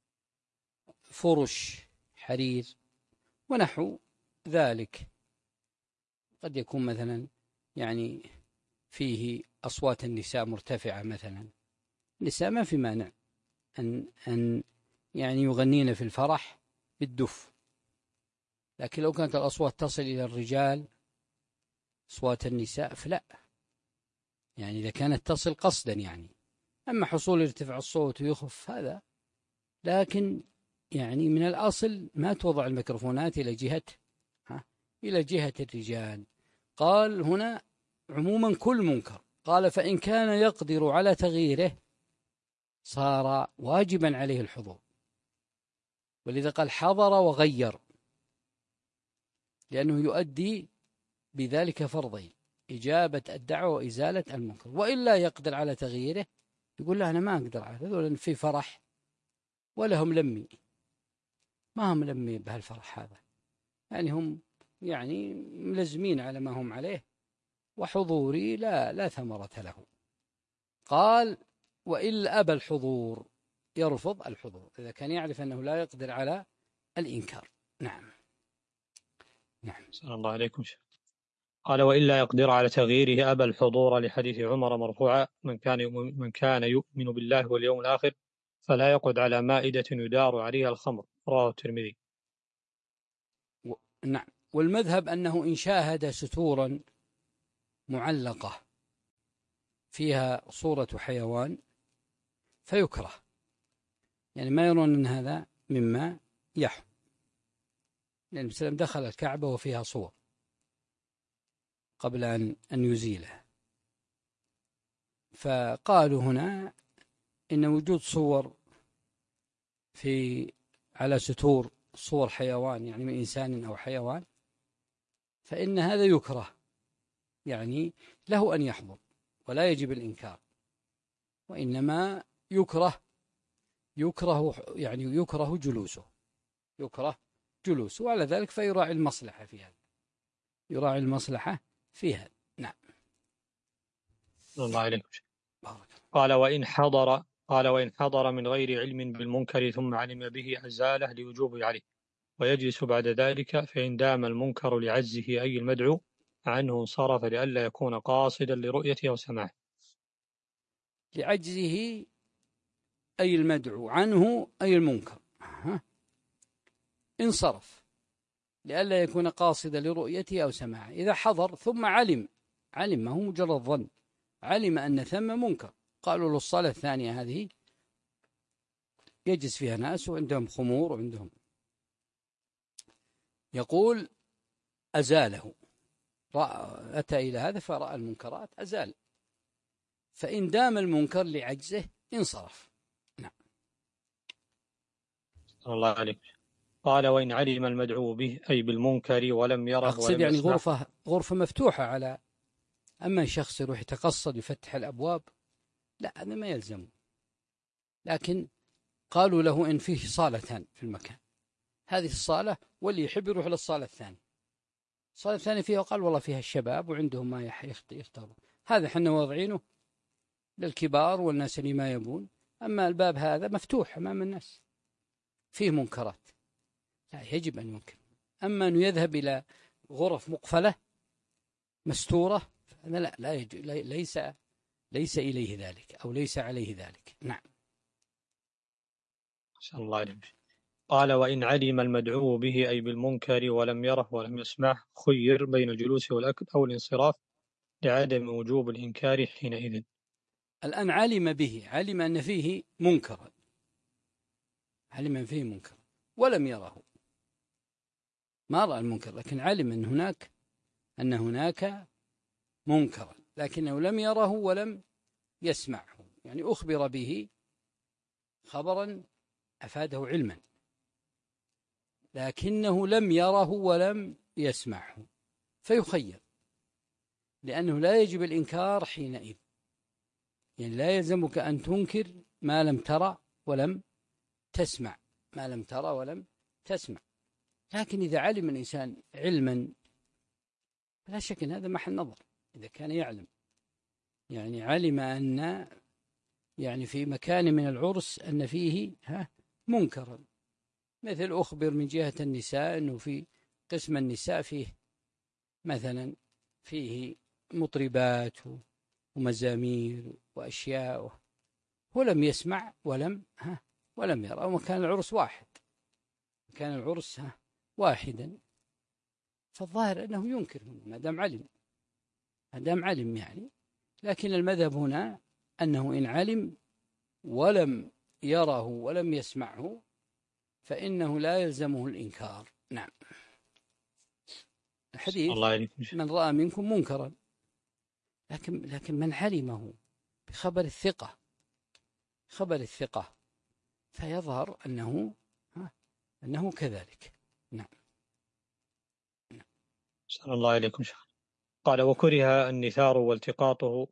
فرش حرير ونحو ذلك. قد يكون مثلا يعني فيه أصوات النساء مرتفعة مثلا، النساء ما في مانع أن أن يعني يغنين في الفرح بالدف، لكن لو كانت الأصوات تصل إلى الرجال أصوات النساء فلا، يعني إذا كانت تصل قصدا يعني. أما حصول ارتفاع الصوت ويخف هذا، لكن يعني من الأصل ما توضع الميكروفونات إلى جهة ها إلى جهة الرجال. قال هنا عموما كل منكر، قال فإن كان يقدر على تغييره صار واجبا عليه الحضور، ولذا قال حضر وغير، لأنه يؤدي بذلك فرضين: إجابة الدعوة وإزالة المنكر. وإلا يقدر على تغييره، يقول لا أنا ما أقدر على هذول في فرح ولا هم لمي، ما هم لمي بهالفرح هذا، يعني هم يعني ملزمين على ما هم عليه، وحضوري لا لا ثمرة له. قال وإلا أبى الحضور، يرفض الحضور إذا كان يعرف أنه لا يقدر على الإنكار. نعم. نعم. صلى الله عليكم. قال وإلا يقدر على تغييره أبى الحضور، لحديث عمر مرفوعا: من كان يؤمن, من كان يؤمن بالله واليوم الآخر فلا يقعد على مائدة يدار عليها الخمر، رواه الترمذي. و... نعم. والمذهب أنه إن شاهد ستورا معلقة فيها صورة حيوان فيكره، يعني ما يرون أن هذا مما يحرم، لأن الإسلام دخل الكعبة وفيها صور قبل أن أن يزيلها، فقالوا هنا إن وجود صور في على ستور صور حيوان، يعني من إنسان أو حيوان، فإن هذا يكره، يعني له أن يحضر ولا يجب الإنكار، وإنما يكره يكره يعني يكره جلوسه، يكره جلوسه، وعلى ذلك فيراعي المصلحة في هذا، يراعي المصلحة في هذا. نعم. الله عليكم. بارك. قال وإن حضر قال وإن حضر من غير علم بالمنكر ثم علم به أزاله لوجوب عليه ويجلس بعد ذلك، فإن دام المنكر لعجزه أي المدعو عنه انصرف لئلا يكون قاصدا لرؤيته أو سماعه. لعجزه أي المدعو عنه أي المنكر، انصرف لئلا يكون قاصدا لرؤيته أو سماعه. إذا حضر ثم علم علم ما هو مجرد ظن، علم أن ثم منكر، قالوا له الصلاة الثانية هذه يجلس فيها ناس وعندهم خمور وعندهم، يقول أزاله، أتى إلى هذا فرأى المنكرات أزال، فإن دام المنكر لعجزه انصرف. نعم. الله عليك. قال وإن علم المدعو به أي بالمنكر ولم يره أقصد ولم يعني يسمع. غرفة غرفة مفتوحة على، أما شخص يروح يتقصد يفتح الأبواب لا، هذا ما يلزم. لكن قالوا له إن فيه صالتان في المكان، هذه الصالة واللي يحب يروح للصالة الثانية، الصالة الثانية فيها قال والله فيها الشباب وعندهم ما يختارون، هذا حنا واضعينه للكبار والناس اللي ما يبون، أما الباب هذا مفتوح أمام الناس فيه منكرات، لا يجب أن ينكر. أما أنه يذهب إلى غرف مقفلة مستورة فهذا لا, لا يجب، ليس ليس إليه ذلك أو ليس عليه ذلك. نعم. الله عليك. قال وإن علم المدعو به أي بالمنكر ولم يره ولم يسمعه خير بين الجلوس والأكل أو الانصراف لعدم وجوب الإنكار حينئذ. الآن علم به، علم أن فيه منكرا، علم أن فيه منكر ولم يره، ما رأى المنكر لكن علم أن هناك أن هناك منكرا لكنه لم يره ولم يسمعه، يعني أخبر به خبرا أفاده علما لكنه لم يره ولم يسمعه، فيخير، لأنه لا يجب الإنكار حينئذ، يعني لا يلزمك أن تنكر ما لم ترى ولم تسمع، ما لم ترى ولم تسمع. لكن إذا علم الإنسان علما لا شك أن هذا محل نظر، إذا كان يعلم، يعني علم أن يعني في مكان من العرس أن فيه ها منكرا، مثل أخبر من جهة النساء أنه في قسم النساء فيه مثلا فيه مطربات ومزامير وأشياء، ولم يسمع ولم ها ولم يرى، وكان العرس واحد، كان العرس ها واحدا، فالظاهر أنه ينكر ما دام علم، ما دام علم يعني. لكن المذهب هنا أنه إن علم ولم يره ولم يسمعه فإنه لا يلزمه الإنكار. نعم. الحديث من رأى منكم منكرا، لكن لكن من علمه بخبر الثقة، خبر الثقة فيظهر أنه ها أنه كذلك. نعم. صلى الله عليكم شيخ. قال وكره النثار والتقاطه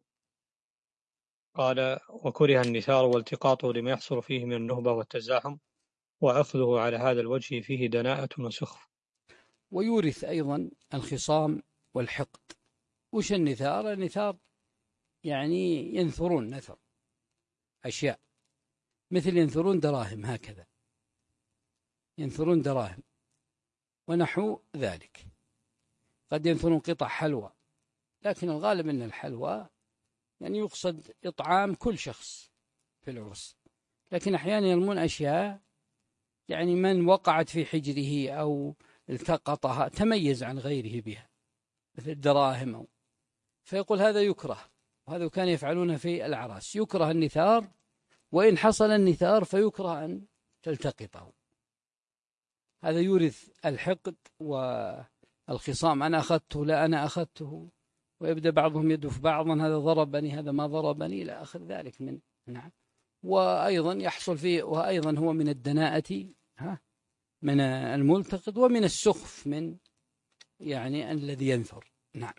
قال وكره النثار والتقاطه لما يحصل فيه من النهبة والتزاحم، وأخذه على هذا الوجه فيه دناءة وسخف. ويورث أيضا الخصام والحقد. وش النثار؟ النثار يعني ينثرون نثر أشياء، مثل ينثرون دراهم، هكذا ينثرون دراهم ونحو ذلك. قد ينثرون قطع حلوى، لكن الغالب أن الحلوى يعني يقصد إطعام كل شخص في العرس، لكن أحيانا يرمون أشياء يعني من وقعت في حجره أو التقطها تميز عن غيره بها، مثل الدراهم أو، فيقول هذا يكره، وهذا كان يفعلونه في الأعراس، يكره النثار، وإن حصل النثار فيكره أن تلتقطه. هذا يورث الحقد والخصام، أنا أخذته لا أنا أخذته، ويبدأ بعضهم يدف بعضا، هذا ضربني هذا ما ضربني إلى آخر ذلك من. نعم. وأيضا يحصل فيه، وأيضا هو من الدناءة ها من الملتقط، ومن السخف من يعني الذي ينثر. نعم.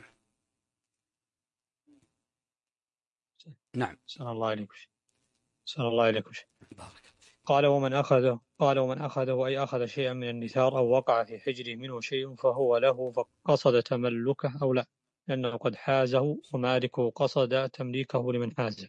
نعم. صلى الله عليكم صلى الله عليكم بارك. قال ومن أخذه قال ومن أخذه أي أخذ شيئا من النثار أو وقع في حجره منه شيء فهو له، فقصد تملكه أو لا. لأنه قد حازه ومالكه قصد تمليكه لمن حازه.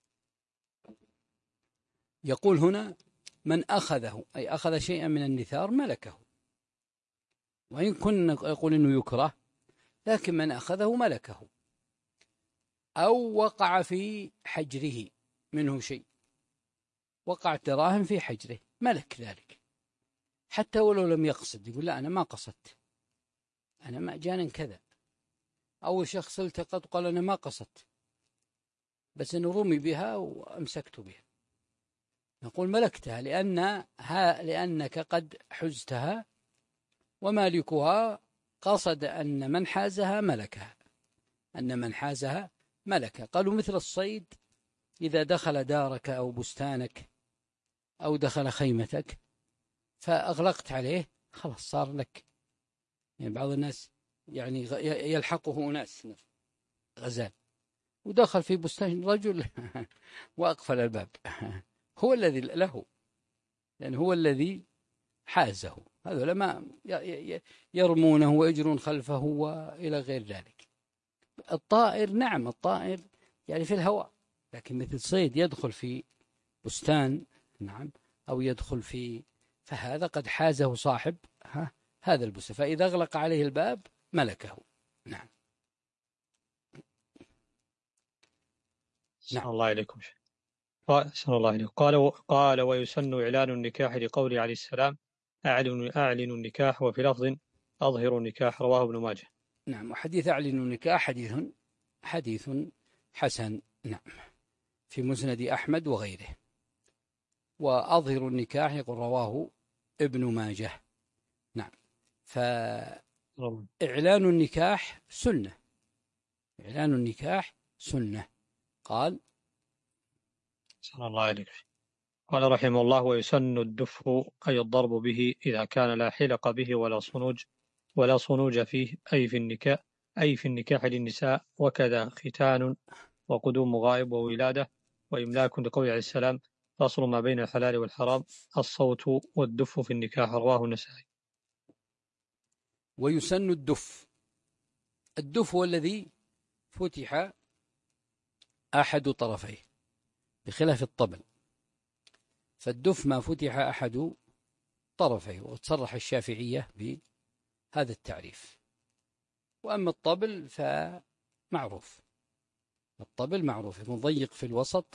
يقول هنا من أخذه، أي أخذ شيئا من النثار ملكه، وإن كنا يقول إنه يكره، لكن من أخذه ملكه، أو وقع في حجره منه شيء، وقعت دراهم في حجره، ملك ذلك حتى ولو لم يقصد، يقول لا أنا ما قصدت، أنا ما جاني كذا. أو شخص التقط قال أنا ما قصدت، بس أنه رمي بها وأمسكت بها، نقول ملكتها لأن ها لأنك قد حزتها، ومالكها قصد أن من حازها ملكها، أن من حازها ملكها. قالوا مثل الصيد إذا دخل دارك أو بستانك أو دخل خيمتك فأغلقت عليه، خلاص صار لك. يعني بعض الناس يعني يلحقه أناس غزال ودخل في بستان رجل وأقفل الباب، هو الذي له، يعني هو الذي حازه. هذا لما يرمونه ويجرون خلفه وإلى غير ذلك. الطائر نعم، الطائر يعني في الهواء، لكن مثل صيد يدخل في بستان نعم أو يدخل في، فهذا قد حازه صاحب ها هذا البستان، فإذا أغلق عليه الباب ملكه. نعم. نعم. الله عليكم. قال الله عليه قال قال ويسن إعلان النكاح لقوله عليه السلام أعلن أعلن النكاح، وفي لفظ أظهر النكاح، رواه ابن ماجه. نعم. وحديث أعلن النكاح حديث حديث حسن، نعم، في مسند أحمد وغيره. وأظهر النكاح يقول رواه ابن ماجه. نعم. فإعلان النكاح سنة، إعلان النكاح سنة. قال صلى الله عليه وسلم قال رحمه الله ويسن الدف أي الضرب به إذا كان لا حلق به ولا صنوج ولا صنوج فيه، أي في النكاح أي في النكاح للنساء، وكذا ختان وقدوم غائب وولادة وإملاك، لقول عليه السلام فصل ما بين الحلال والحرام الصوت والدف في النكاح، رواه النسائي. ويسن الدف، الدف هو الذي فتح أحد طرفيه بخلاف الطبل، فالدف ما فتح أحد طرفيه، وتصرح الشافعية بهذا التعريف. وأما الطبل فمعروف، الطبل معروف مضيق في الوسط،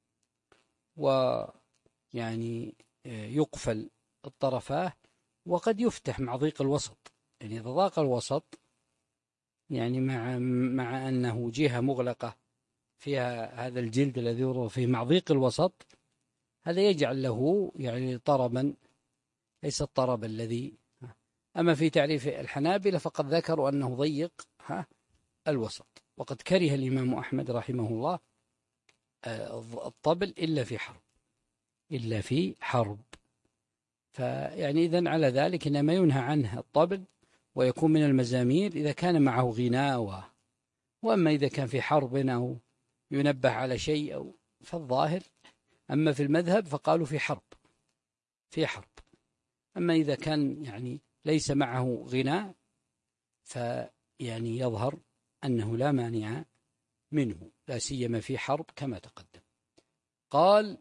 ويعني يقفل الطرفاه، وقد يفتح مع ضيق الوسط، يعني إذا ضاق الوسط يعني مع مع أنه جهة مغلقة فيها هذا الجلد الذي يوضع فيه مع ضيق الوسط، هذا يجعل له يعني طربا ليس الطرب الذي. أما في تعريف الحنابلة فقد ذكروا أنه ضيق الوسط، وقد كره الإمام أحمد رحمه الله الطبل إلا في حرب، إلا في حرب. فيعني إذن على ذلك إنما ينهى عنه الطبل ويكون من المزامير إذا كان معه غناء، وأما إذا كان في حرب أو ينبه على شيء أو فالظاهر. أما في المذهب فقالوا في حرب، في حرب. أما إذا كان يعني ليس معه غناء فيعني يظهر أنه لا مانع منه، لا سيما في حرب كما تقدم. قال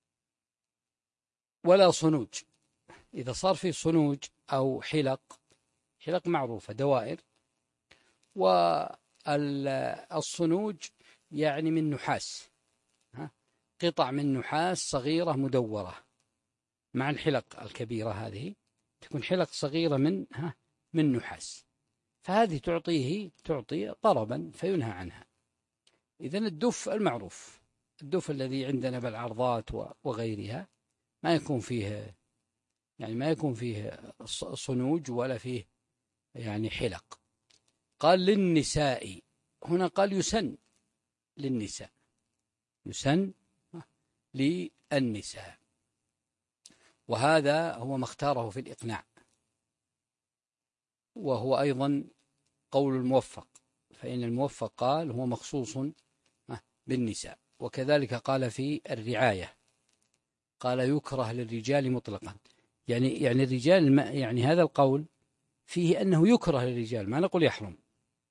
ولا صنوج، إذا صار في صنوج أو حلق، حلق معروفة دوائر، والصنوج يعني من نحاس، قطع من نحاس صغيرة مدورة مع الحلق الكبيرة، هذه تكون حلق صغيرة من من نحاس، فهذه تعطيه تعطي طربا فينهى عنها. إذن الدف المعروف، الدف الذي عندنا بالعرضات وغيرها ما يكون فيه يعني ما يكون فيه صنوج ولا فيه يعني حلق. قال للنساء، هنا قال يسن للنساء، يسن للنساء، وهذا هو ما اختاره في الإقناع، وهو أيضا قول الموفق، فإن الموفق قال هو مخصوص بالنساء. وكذلك قال في الرعاية، قال يكره للرجال مطلقا، يعني يعني الرجال يعني هذا القول فيه أنه يكره للرجال، ما نقول يحرم،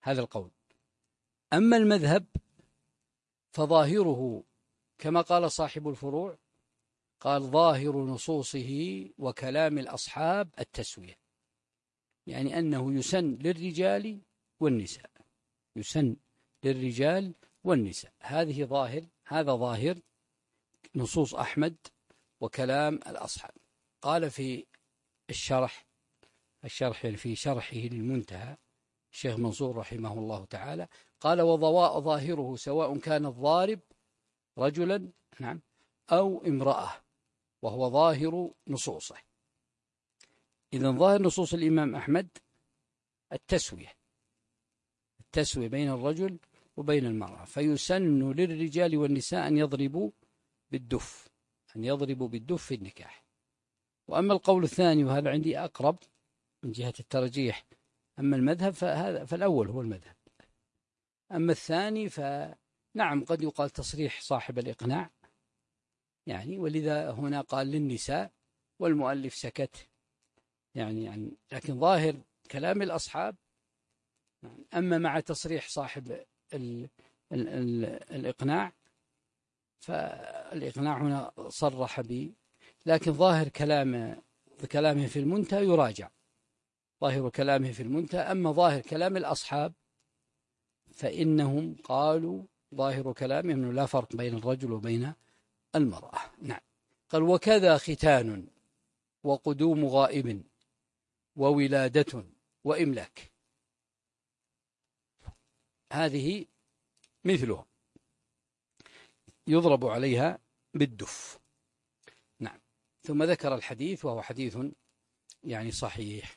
هذا القول. أما المذهب فظاهره كما قال صاحب الفروع، قال ظاهر نصوصه وكلام الأصحاب التسوية، يعني أنه يسن للرجال والنساء، يسن للرجال والنساء. هذه ظاهر هذا ظاهر نصوص أحمد وكلام الأصحاب. قال في الشرح الشرح في شرحه للمنتهى الشيخ منصور رحمه الله تعالى، قال وضواء ظاهره سواء كان الضارب رجلا نعم أو امرأة، وهو ظاهر نصوصه. إذن ظاهر نصوص الإمام أحمد التسوية، التسوية بين الرجل وبين المرأة، فيسن للرجال والنساء أن يضربوا بالدف أن يضربوا بالدف في النكاح. وأما القول الثاني وهذا عندي أقرب من جهة الترجيح، أما المذهب فهذا فالأول هو المذهب. أما الثاني فنعم قد يقال تصريح صاحب الإقناع يعني، ولذا هنا قال للنساء والمؤلف سكت يعني, يعني لكن ظاهر كلام الأصحاب. أما مع تصريح صاحب ال ال ال الإقناع فالإقناع هنا صرح به، لكن ظاهر كلام كلامه في المنتهى يراجع، ظاهر كلامه في المنتهى. أما ظاهر كلام الأصحاب فإنهم قالوا ظاهر كلامهم أنه لا فرق بين الرجل وبين المرأة. نعم. قال وكذا ختان وقدوم غائب وولادة وإملاك، هذه مثلها يضرب عليها بالدف. نعم. ثم ذكر الحديث وهو حديث يعني صحيح.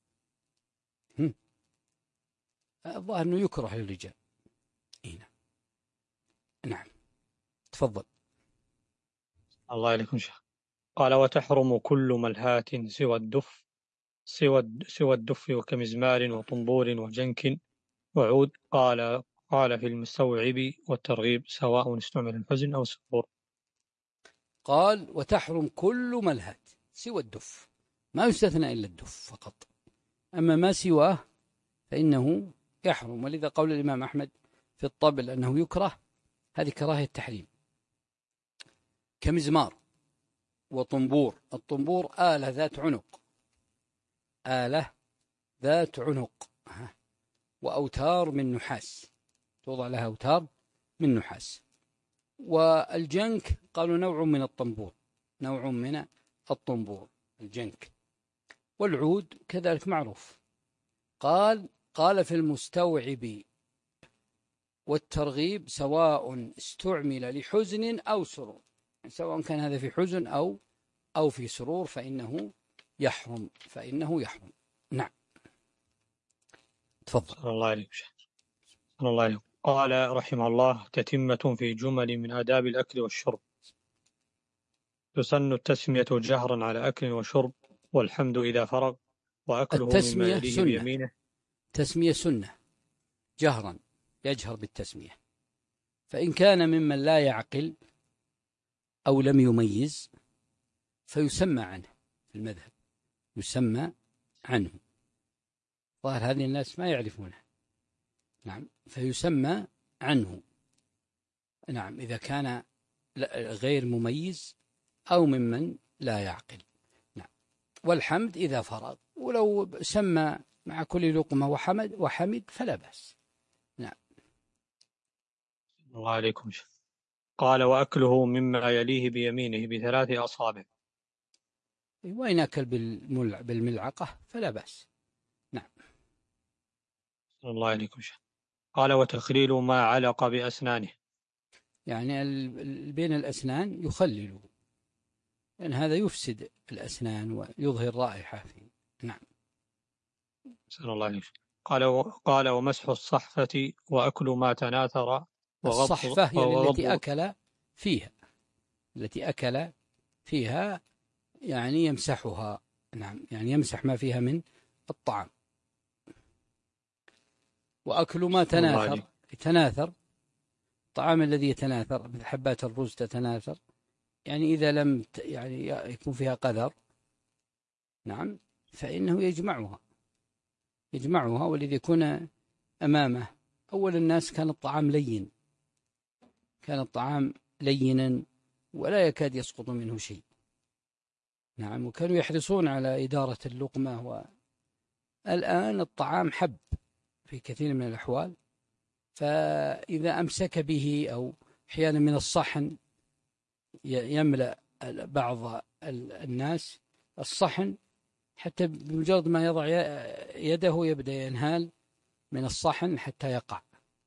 الظاهر أنه يكره للرجال هنا. نعم تفضل. الله عليكم شيخ. قال وتحرم كل ملهاة سوى الدف سوى سوى الدف وكمزمار وطنبور وجنك وعود. قال قال في المستوعب والترغيب سواء استعمل الحزن أو السرور. قال وتحرم كل ملهاة سوى الدف، ما يستثنى إلا الدف فقط، أما ما سواه فإنه يحرم. ولذا قول الإمام أحمد في الطبل أنه يكره، هذه كراهية التحريم. كمزمار وطنبور، الطنبور آلة ذات عنق، آلة ذات عنق وأوتار من نحاس، توضع لها أوتار من نحاس. والجنك قالوا نوع من الطنبور، نوع من الطنبور الجنك. والعود كذلك معروف. قال قال في المستوعب والترغيب سواء استعمل لحزن أو سرور، سواء كان هذا في حزن أو أو في سرور فإنه يحرم فإنه يحرم. نعم تفضل. الله عليك الله عليك. قال رحمه الله تتمة في جمل من آداب الأكل والشرب. تسن التسمية جهرا على أكل وشرب، والحمد إذا فرغ، وأكله مما يليه سنة. بيمينه. تسمية سنة جهرا، يجهر بالتسمية، فإن كان ممن لا يعقل أو لم يميز فيسمى عنه في المذهب، يسمى عنه. ظاهر هذه الناس ما يعرفونه. نعم فيسمى عنه. نعم إذا كان غير مميز أو ممن لا يعقل. نعم. والحمد إذا فرغ، ولو سمى مع كل لقمة وحمد وحمد فلا بأس. نعم. الله عليكم. قال وأكله مما يليه بيمينه بثلاث أصابع، وإن أكل بالملعقة فلا بأس. نعم. الله عليكم. قال وتخليل ما علق بأسنانه، يعني بين الأسنان يخلل، لأن هذا يفسد الأسنان ويظهر رائحة فيه. نعم. صلى الله عليه وسلم. قال قال ومسح الصحفة وأكل ما تناثر وغض الصحفة هي وغض التي أكل فيها، التي أكل فيها يعني يمسحها. نعم يعني يمسح ما فيها من الطعام. وأكل ما تناثر، يتناثر الطعام الذي يتناثر مثل حبات الرز تتناثر، يعني إذا لم يعني يكون فيها قذر نعم فإنه يجمعها يجمعها ولذي يكون أمامه. أول الناس كان الطعام لين، كان الطعام لينا ولا يكاد يسقط منه شيء. نعم، وكانوا يحرصون على إدارة اللقمة. والآن الطعام حب في كثير من الأحوال، فإذا أمسك به أو أحيانا من الصحن يملأ بعض الناس الصحن، حتى بمجرد ما يضع يده يبدأ ينهال من الصحن حتى يقع.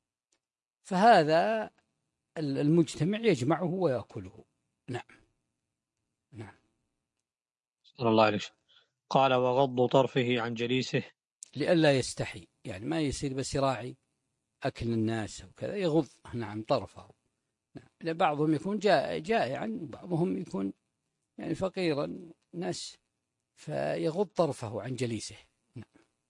فهذا المجتمع يجمعه ويأكله. نعم نعم. صلى الله عليه وسلم. قال وغض طرفه عن جليسه، لئلا يستحي، يعني ما يصير بس يراعي أكل الناس وكذا، يغض نعم طرفه. نعم. بعضهم يكون جائعا وبعضهم يكون يعني فقيرا ناس، فيغض طرفه عن جليسه. نعم.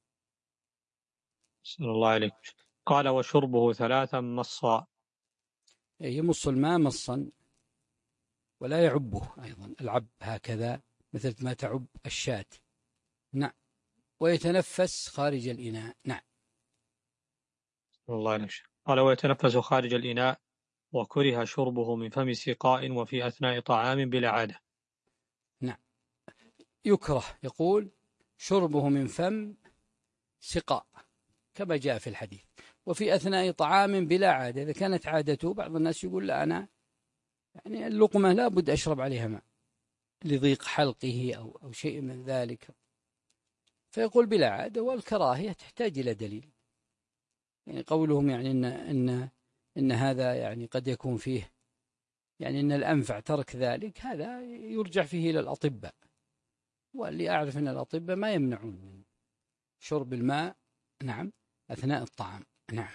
صلى الله عليه وسلم. قال وشربه ثلاثا مصا، يمص الماء مصا ولا يعبه أيضا، العب هكذا مثل ما تعب الشاة. نعم. ويتنفس خارج الإناء. نعم. صلى الله عليه وسلم. قال ويتنفس خارج الإناء، وكره شربه من فم سقاء وفي أثناء طعام بلا عادة. نعم، يكره، يقول شربه من فم سقاء كما جاء في الحديث، وفي أثناء طعام بلا عادة. إذا كانت عادته، بعض الناس يقول لا أنا يعني اللقمة لا بد أشرب عليها ماء لضيق حلقه أو, أو شيء من ذلك، فيقول بلا عادة. والكراهية تحتاج إلى دليل، يعني قولهم يعني إن, إن, إن هذا يعني قد يكون فيه يعني إن الأنفع ترك ذلك، هذا يرجع فيه إلى الأطباء، واللي أعرف أن الأطباء ما يمنعون من شرب الماء نعم أثناء الطعام. نعم.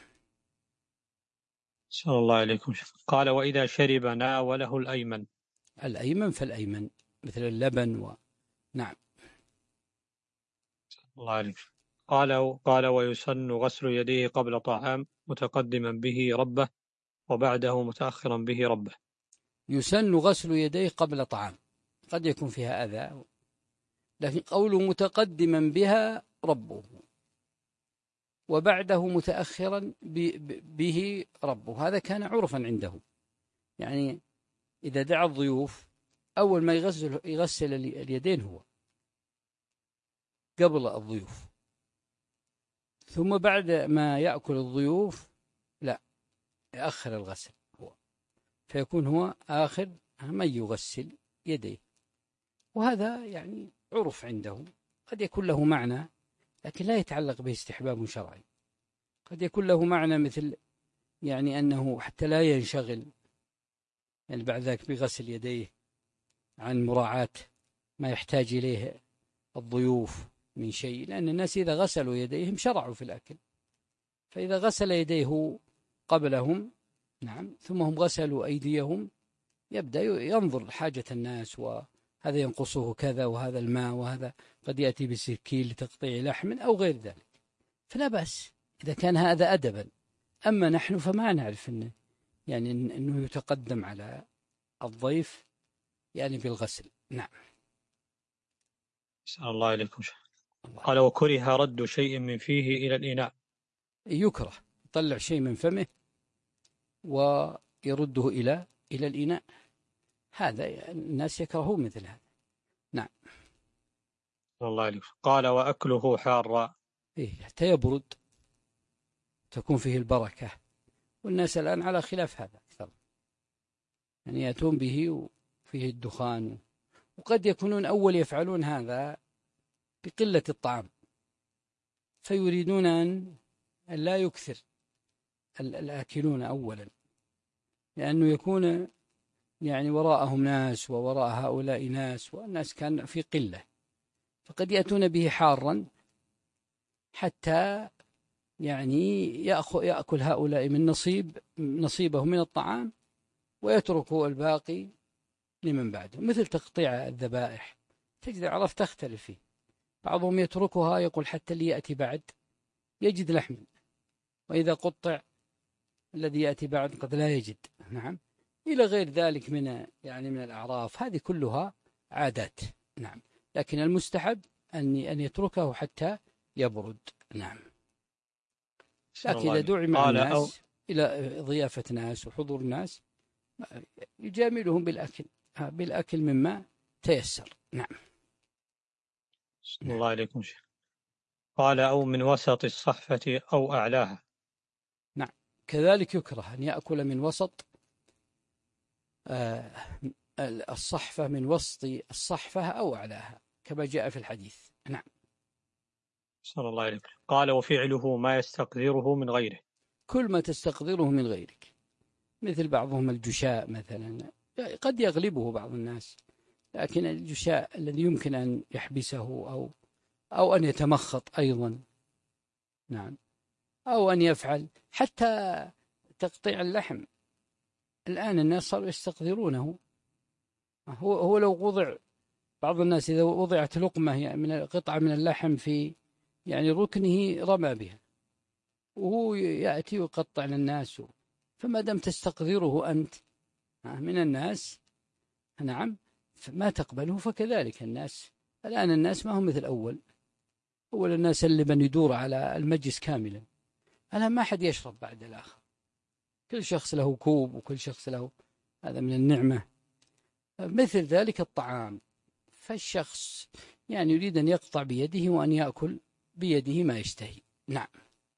صلى الله عليكم. قال وإذا شرب ناوله الأيمن، الأيمن فالأيمن مثل اللبن و... نعم. الله عليك. قال قال ويسن غسل يديه قبل طعام متقدما به ربه، وبعده متأخرا به ربه. يسن غسل يديه قبل طعام، قد يكون فيها أذى، لكن قوله متقدما بها ربه وبعده متأخرا به ربه، هذا كان عرفا عنده. يعني إذا دعا الضيوف أول ما يغسل, يغسل اليدين هو قبل الضيوف، ثم بعد ما يأكل الضيوف لا يأخر الغسل هو، فيكون هو آخر من يغسل يديه. وهذا يعني عرف عنده، قد يكون له معنى لكن لا يتعلق به استحباب شرعي. قد يكون له معنى مثل يعني أنه حتى لا ينشغل يعني بعد ذلك بغسل يديه عن مراعاة ما يحتاج إليه الضيوف من شيء، لأن الناس إذا غسلوا يديهم شرعوا في الأكل، فإذا غسل يديه قبلهم نعم ثم هم غسلوا أيديهم، يبدأ ينظر حاجة الناس، وهذا ينقصه كذا وهذا الماء وهذا قد يأتي بسكين لتقطيع لحم أو غير ذلك، فلا بأس إذا كان هذا أدبا. أما نحن فما نعرف إنه يعني أنه يتقدم على الضيف يعني بالغسل. نعم. صلى الله عليكم. قال وكره رد شيء من فيه إلى الإناء، يكره يطلع شيء من فمه ويرده إلى إلى الإناء، هذا الناس يكرهون مثل هذا. نعم. صلى الله عليكم. قال وأكله حارا، إيه حتى يبرد تكون فيه البركة، والناس الآن على خلاف هذا أكثر، يعني يأتون به وفيه الدخان، وقد يكونون أول يفعلون هذا بقلة الطعام، فيريدون أن لا يكثر الآكلون أولا، لأنه يكون يعني وراءهم ناس ووراء هؤلاء ناس، والناس كان في قلة، فقد يأتون به حارا حتى يعني يأخذ يأكل هؤلاء من نصيب نصيبهم من الطعام ويتركوا الباقي لمن بعده، مثل تقطيع الذبائح تجد العرف تختلف فيه، بعضهم يتركها يقول حتى اللي يأتي بعد يجد لحم، وإذا قطع الذي يأتي بعد قد لا يجد. نعم. إلى غير ذلك من يعني من الأعراف، هذه كلها عادات. نعم. لكن المستحب أن أن يتركه حتى يبرد. نعم. لكن إذا دعي مع قال أو الناس إلى ضيافة ناس وحضور ناس يجاملهم بالأكل بالأكل مما تيسر. نعم. الله عليكم شيخ. قال أو من وسط الصحفة أو أعلاها. نعم، كذلك يكره أن يأكل من وسط الصحفة، من وسط الصحفة أو أعلاها كما جاء في الحديث. نعم. صلى الله عليه وسلم. قال وفعله ما يستقذره من غيره. كل ما تستقذره من غيرك، مثل بعضهم الجشاء مثلا، قد يغلبه بعض الناس، لكن الجشاء الذي يمكن أن يحبسه أو أو أن يتمخط أيضا. نعم. أو أن يفعل حتى تقطيع اللحم، الآن الناس صاروا يستقذرونه. هو هو لو وضع، بعض الناس إذا وضعت لقمة يعني من قطعة من اللحم في يعني ركنه رمى بها، وهو يأتي ويقطع للناس، فما دام تستقذره أنت من الناس، نعم، ما تقبله. فكذلك الناس الآن، الناس ما هم مثل أول. أول الناس اللي من يدور على المجلس كاملا، الآن ما حد يشرب بعد الآخر، كل شخص له كوب وكل شخص له، هذا من النعمة. مثل ذلك الطعام، فالشخص يعني يريد أن يقطع بيده وأن يأكل بيده ما يشتهي. نعم.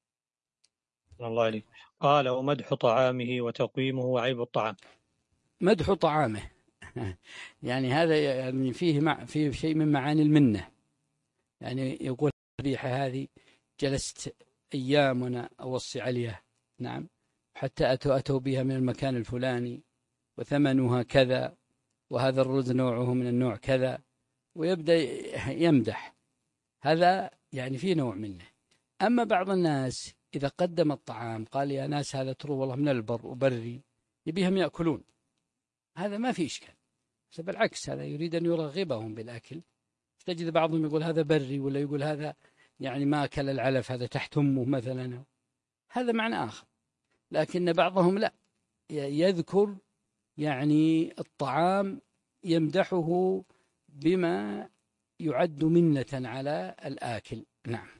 الله عليك. قال ومدح طعامه وتقويمه وعيب الطعام. مدح طعامه يعني هذا يعني فيه مع فيه شيء من معاني المنة. يعني يقول الريحة هذه جلست أيام وأنا أوصي عليها، نعم، حتى أتوا أتوا بها من المكان الفلاني وثمنها كذا، وهذا الرز نوعه من النوع كذا، ويبدأ يمدح. هذا يعني فيه نوع منه. أما بعض الناس إذا قدم الطعام قال يا ناس هذا ترو والله من البر وبري، يبيهم يأكلون، هذا ما في إشكال، بالعكس هذا يريد أن يرغبهم بالأكل. تجد بعضهم يقول هذا بري، ولا يقول هذا يعني ما أكل العلف، هذا تحت أمه مثلا، هذا معنى آخر. لكن بعضهم لا، يذكر يعني الطعام يمدحه بما يعد منة على الآكل. نعم.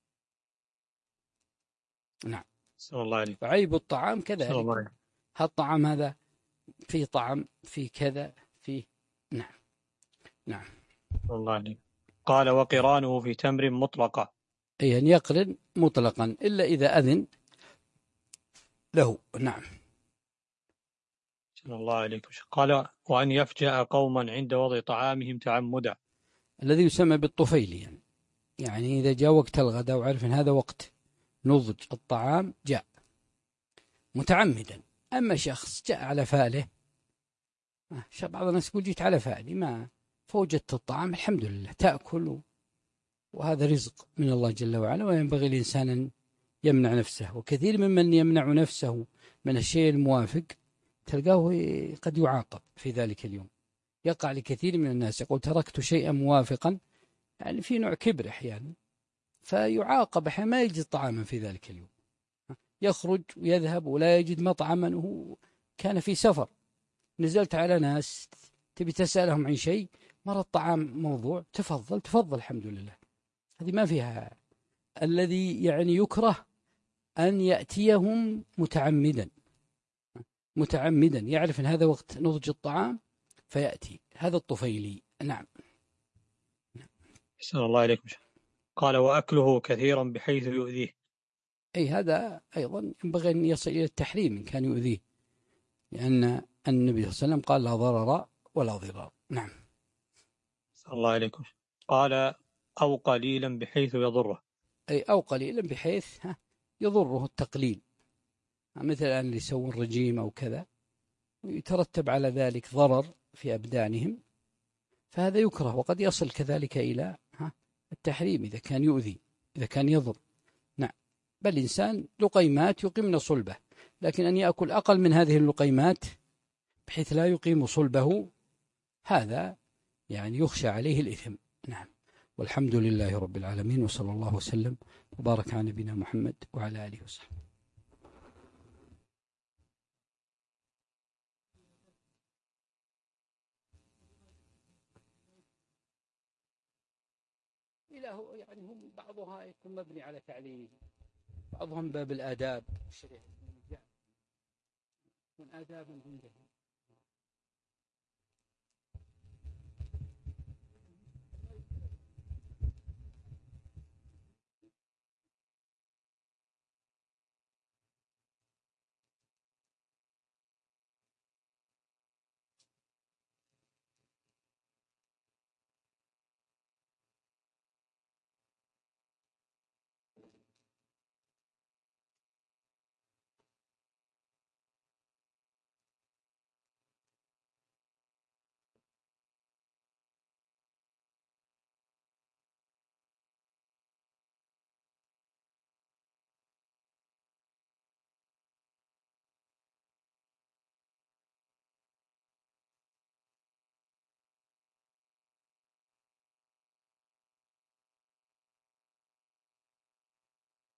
نعم. صلى الله عليه. وعيب الطعام صلى الله كذلك، عليه. هالطعام هذا فيه طعم، فيه كذا، فيه. نعم. نعم. صلى الله عليه. قال وقرانه في تمر مطلقة. أي أن يقرن مطلقا إلا إذا أذن له. نعم. صلى الله عليه. قال وأن يفجأ قوما عند وضع طعامهم تعمدا. الذي يسمى بالطفيل، يعني يعني إذا جاء وقت الغداء وعرف أن هذا وقت نضج الطعام جاء متعمدا. أما شخص جاء على فاله، بعض الناس يقول جيت على فالي ما فوجدت الطعام، الحمد لله تأكل، وهذا رزق من الله جل وعلا، وينبغي الإنسان أن يمنع نفسه. وكثير ممن يمنع نفسه من الشيء الموافق تلقاه قد يعاقب في ذلك اليوم. يقع لكثير من الناس يقول تركت شيئا موافقا، يعني في نوع كبر أحيانا، فيعاقب أحيانا ما يجد طعاما في ذلك اليوم، يخرج ويذهب ولا يجد مطعما، وهو كان في سفر، نزلت على ناس تبي تسألهم عن شيء، مر الطعام موضوع، تفضل تفضل الحمد لله، هذه ما فيها. الذي يعني يكره أن يأتيهم متعمدا، متعمدا يعرف أن هذا وقت نضج الطعام فيأتي، هذا الطفيلي. نعم. صلى الله عليكم. قال وأكله كثيرا بحيث يؤذيه. أي هذا أيضا ينبغي أن يصل إلى التحريم إن كان يؤذيه، لأن النبي صلى الله عليه وسلم قال لا ضرر ولا ضرار. نعم. صلى الله عليكم. قال أو قليلا بحيث يضره. أي أو قليلا بحيث يضره التقليل، مثل أن يسوون رجيم أو كذا ويترتب على ذلك ضرر في أبدانهم، فهذا يكره، وقد يصل كذلك إلى التحريم إذا كان يؤذي، إذا كان يضر. نعم. بل الإنسان لقيمات يقيمن صلبه، لكن أن يأكل أقل من هذه اللقيمات بحيث لا يقيم صلبه، هذا يعني يخشى عليه الإثم. نعم. والحمد لله رب العالمين، وصلى الله وسلم وبارك على نبينا محمد وعلى آله وصحبه. إله يعني هم بعضها يكون مبني على تعليل بعضهم باب الآداب الشريعة يكون آدابا عندهم.